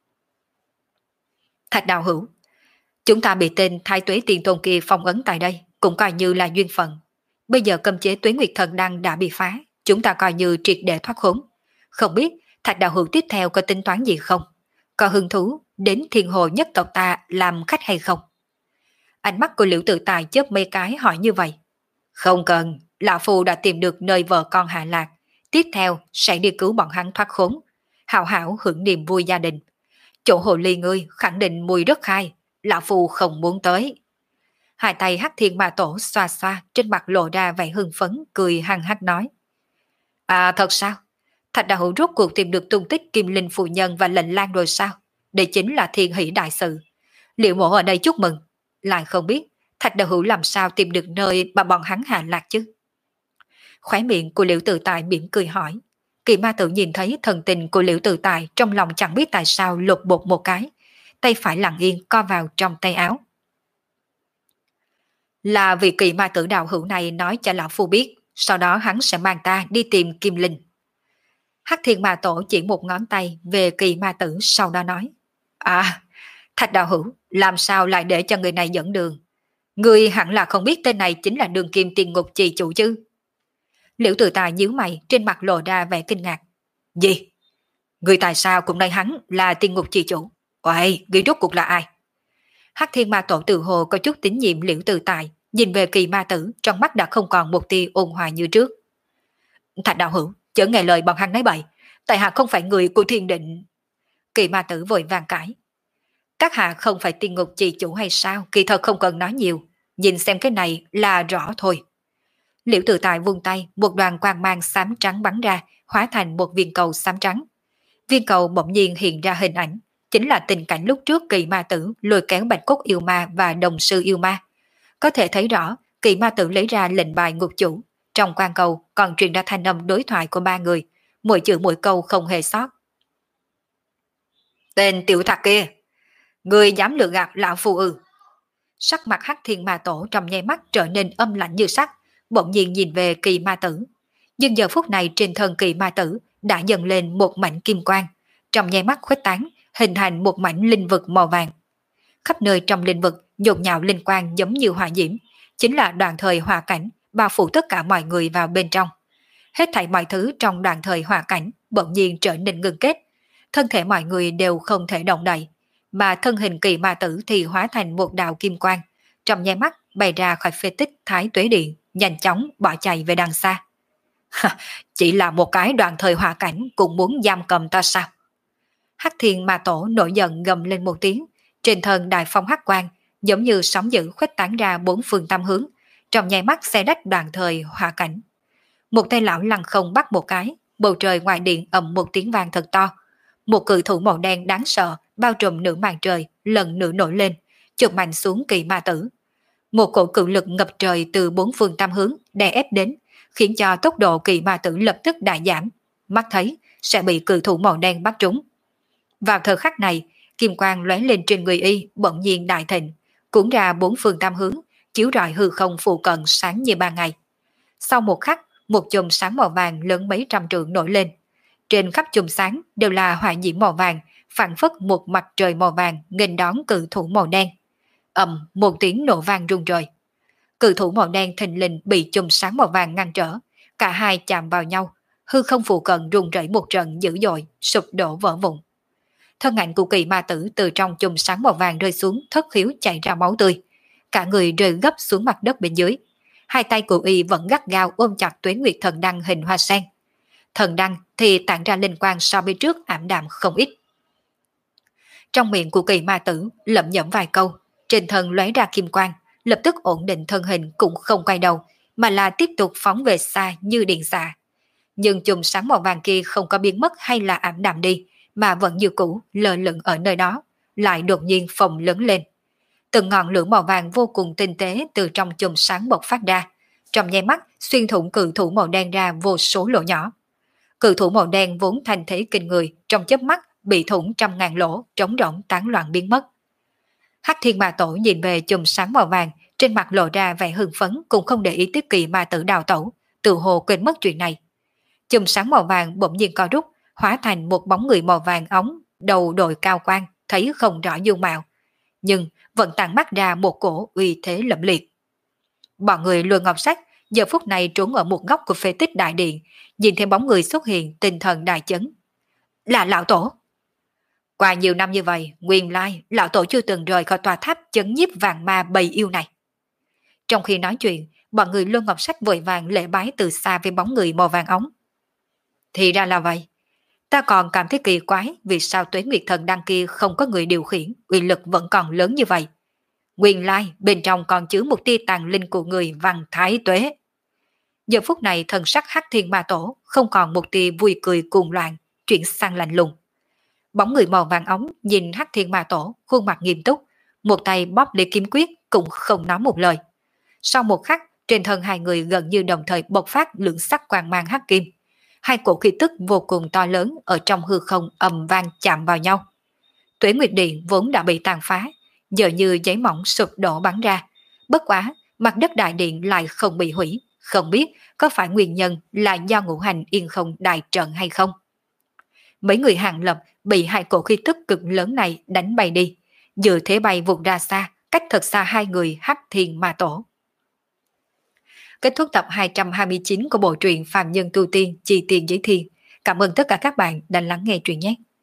Thạch đạo hữu, chúng ta bị tên Thái Tuế Tiên Tôn kia phong ấn tại đây, cũng coi như là duyên phận. Bây giờ cấm chế Tuế Nguyệt Thần Đăng đã bị phá, chúng ta coi như triệt để thoát khốn. Không biết Thạch đạo hữu tiếp theo có tính toán gì không? Có hứng thú đến thiên hồ nhất tộc ta làm khách hay không? Ánh mắt của Liễu Tự Tài chớp mấy cái hỏi như vậy. Không cần, lão phu đã tìm được nơi vợ con hạ lạc, tiếp theo sẽ đi cứu bọn hắn thoát khốn, hảo hảo hưởng niềm vui gia đình. Chỗ hồ ly ngươi khẳng định mùi rất khai, lão phu không muốn tới. Hai tay Hắc Thiên Ma Tổ xoa xoa, trên mặt lộ ra vẻ hưng phấn, cười hăng hắc nói. À thật sao? Thạch đạo hữu rốt cuộc tìm được tung tích Kim Linh phụ nhân và lệnh lan rồi sao? Đây chính là thiên hỷ đại sự. Liệu mộ ở đây chúc mừng, lại không biết Thạch đạo hữu làm sao tìm được nơi mà bọn hắn hạ lạc chứ? Khóe miệng của Liễu Tự Tài mỉm cười hỏi. Kỳ ma tử nhìn thấy thần tình của Liễu Tự Tài, trong lòng chẳng biết tại sao lột bột một cái, tay phải lặng yên co vào trong tay áo. Là vì kỳ ma tử đạo hữu này nói cho lão phu biết, sau đó hắn sẽ mang ta đi tìm Kim Linh. Hắc Thiên Ma Tổ chỉ một ngón tay về kỳ ma tử, sau đó nói. À, Thạch đạo hữu, làm sao lại để cho người này dẫn đường? Người hẳn là không biết tên này chính là đường kim tiền ngục trì chủ chứ? Liễu Tự Tài nhíu mày, trên mặt lộ ra vẻ kinh ngạc. Gì? Người tại sao cũng nói hắn là tiên ngục trì chủ? Uầy, người rốt cuộc là ai? Hắc Thiên Ma Tổ tự hồ có chút tín nhiệm Liễu Tự Tài, nhìn về kỳ ma tử, trong mắt đã không còn một tia ôn hòa như trước. Thạch đạo hữu, chớ nghe lời bọn hắn nói bậy, tại hạ không phải người của thiên định. Kỳ ma tử vội vàng cãi. Các hạ không phải tiên ngục trì chủ hay sao? Kỳ thật không cần nói nhiều, nhìn xem cái này là rõ thôi. Liễu Tự Tài vung tay, một đoàn quang mang xám trắng bắn ra, hóa thành một viên cầu xám trắng. Viên cầu bỗng nhiên hiện ra hình ảnh, chính là tình cảnh lúc trước kỳ ma tử lôi kéo Bạch Cốt yêu ma và đồng sư yêu ma. Có thể thấy rõ, kỳ ma tử lấy ra lệnh bài ngục chủ, trong quan cầu còn truyền ra thanh âm đối thoại của ba người, mỗi chữ mỗi câu không hề sót. Tên tiểu thạc kia, người dám lừa gạt lão phu ư? Sắc mặt Hắc Thiên Ma Tổ trong nháy mắt trở nên âm lạnh như sắt, bỗng nhiên nhìn về kỳ ma tử. Nhưng giờ phút này trên thân kỳ ma tử đã dần lên một mảnh kim quang, trong nháy mắt khuếch tán, hình thành một mảnh linh vực màu vàng. Khắp nơi trong linh vực nhộn nhạo linh quang giống như hỏa diễm, chính là đoạn thời hỏa cảnh, bao phủ tất cả mọi người vào bên trong. Hết thảy mọi thứ trong đoạn thời hỏa cảnh bỗng nhiên trở nên ngưng kết, thân thể mọi người đều không thể động đậy, mà thân hình kỳ ma tử thì hóa thành một đạo kim quang, trong nháy mắt bay ra khỏi phế tích Thái Tuế Điện, nhanh chóng bỏ chạy về đằng xa. Chỉ là một cái đoạn thời hỏa cảnh cũng muốn giam cầm ta sao? Hắc Thiên Ma Tổ nổi giận gầm lên một tiếng, trên thân đại phong hắc quang giống như sóng dữ khuếch tán ra bốn phương tám hướng, trong nháy mắt xé rách đoạn thời hỏa cảnh. Một tay lão lăng không bắt một cái, bầu trời ngoài điện ầm một tiếng vang thật to. Một cự thủ màu đen đáng sợ bao trùm nửa màn trời lần nữa nổi lên, chụp mạnh xuống kỳ ma tử. Một cổ cự lực ngập trời từ bốn phương tám hướng đè ép đến, khiến cho tốc độ kỳ ma tử lập tức đại giảm, mắt thấy sẽ bị cự thủ màu đen bắt trúng. Vào thời khắc này, kim quang lóe lên trên người y bỗng nhiên đại thịnh, cuốn ra bốn phương tám hướng, chiếu rọi hư không phụ cận sáng như ban ngày. Sau một khắc, một chùm sáng màu vàng lớn mấy trăm trượng nổi lên. Trên khắp chùm sáng đều là hỏa diễm màu vàng, phản phất một mặt trời màu vàng nghênh đón cự thủ màu đen. Ầm, một tiếng nổ vang rung trời. Cự thủ màu đen thình lình bị chùm sáng màu vàng ngăn trở, cả hai chạm vào nhau, hư không phụ cận rung rẩy một trận dữ dội, sụp đổ vỡ vụn. Thân ảnh của kỳ ma tử từ trong chùm sáng màu vàng rơi xuống, thất khiếu chảy ra máu tươi, cả người rơi gấp xuống mặt đất bên dưới. Hai tay của y vẫn gắt gao ôm chặt Tuế Nguyệt Thần Đăng hình hoa sen. Thần đăng thì tản ra linh quang so với trước ảm đạm không ít. Trong miệng của kỳ ma tử lẩm nhẩm vài câu, trên thân lóe ra kim quang, lập tức ổn định thân hình cũng không quay đầu, mà là tiếp tục phóng về xa như điện xạ. Nhưng chùm sáng màu vàng kia không có biến mất hay là ảm đạm đi, mà vẫn như cũ lơ lửng ở nơi đó, lại đột nhiên phồng lớn lên. Từng ngọn lửa màu vàng vô cùng tinh tế từ trong chùm sáng bộc phát ra, trong nháy mắt xuyên thủng cự thủ màu đen ra vô số lỗ nhỏ. Cự thủ màu đen vốn thành thế kinh người, trong chớp mắt bị thủng trăm ngàn lỗ, trống rỗng tán loạn biến mất. Hắc Thiên Ma Tổ nhìn về chùm sáng màu vàng, trên mặt lộ ra vẻ hưng phấn, cũng không để ý tiếp kỳ ma tử đào tẩu, tự hồ quên mất chuyện này. Chùm sáng màu vàng bỗng nhiên co rút, hóa thành một bóng người màu vàng óng, đầu đội cao quan, thấy không rõ dung mạo, nhưng vẫn tản mắt ra một cổ uy thế lẫm liệt. Bọn người Luân Ngọc Sách giờ phút này trốn ở một góc của phế tích đại điện, nhìn thấy bóng người xuất hiện tinh thần đại chấn. Là lão tổ. Qua nhiều năm như vậy, nguyên lai lão tổ chưa từng rời khỏi tòa tháp chấn nhiếp vàng ma bầy yêu này. Trong khi nói chuyện, bọn người Luân Ngọc Sách vội vàng lễ bái từ xa với bóng người màu vàng ống. Thì ra là vậy. Ta còn cảm thấy kỳ quái vì sao Tuế Nguyệt Thần Đăng kia không có người điều khiển, uy lực vẫn còn lớn như vậy. Nguyên lai bên trong còn chứa một tia tàn linh của người Văn Thái Tuế. Giờ phút này thần sắc Hắc Thiên Ma Tổ không còn một tia vui cười cuồng loạn, chuyển sang lạnh lùng. Bóng người màu vàng ống nhìn Hắc Thiên Ma Tổ, khuôn mặt nghiêm túc, một tay bóp lấy kiếm quyết cũng không nói một lời. Sau một khắc, trên thân hai người gần như đồng thời bộc phát lượng sắc quang mang hắc kim. Hai cổ khí tức vô cùng to lớn ở trong hư không ầm vang chạm vào nhau. Tuế Nguyệt Điện vốn đã bị tàn phá, giờ như giấy mỏng sụp đổ bắn ra. Bất quá, mặt đất đại điện lại không bị hủy, không biết có phải nguyên nhân là do ngũ hành yên không đại trận hay không. Mấy người Hàng Lập bị hai cổ khí tức cực lớn này đánh bay đi, dự thế bay vụt ra xa, cách thật xa hai người Hắc Thiên Ma Tổ. Kết thúc tập hai trăm hai mươi chín của bộ truyện Phàm Nhân Tu Tiên Chi Tiền Giới Thiên. Cảm ơn tất cả các bạn đã lắng nghe truyện nhé.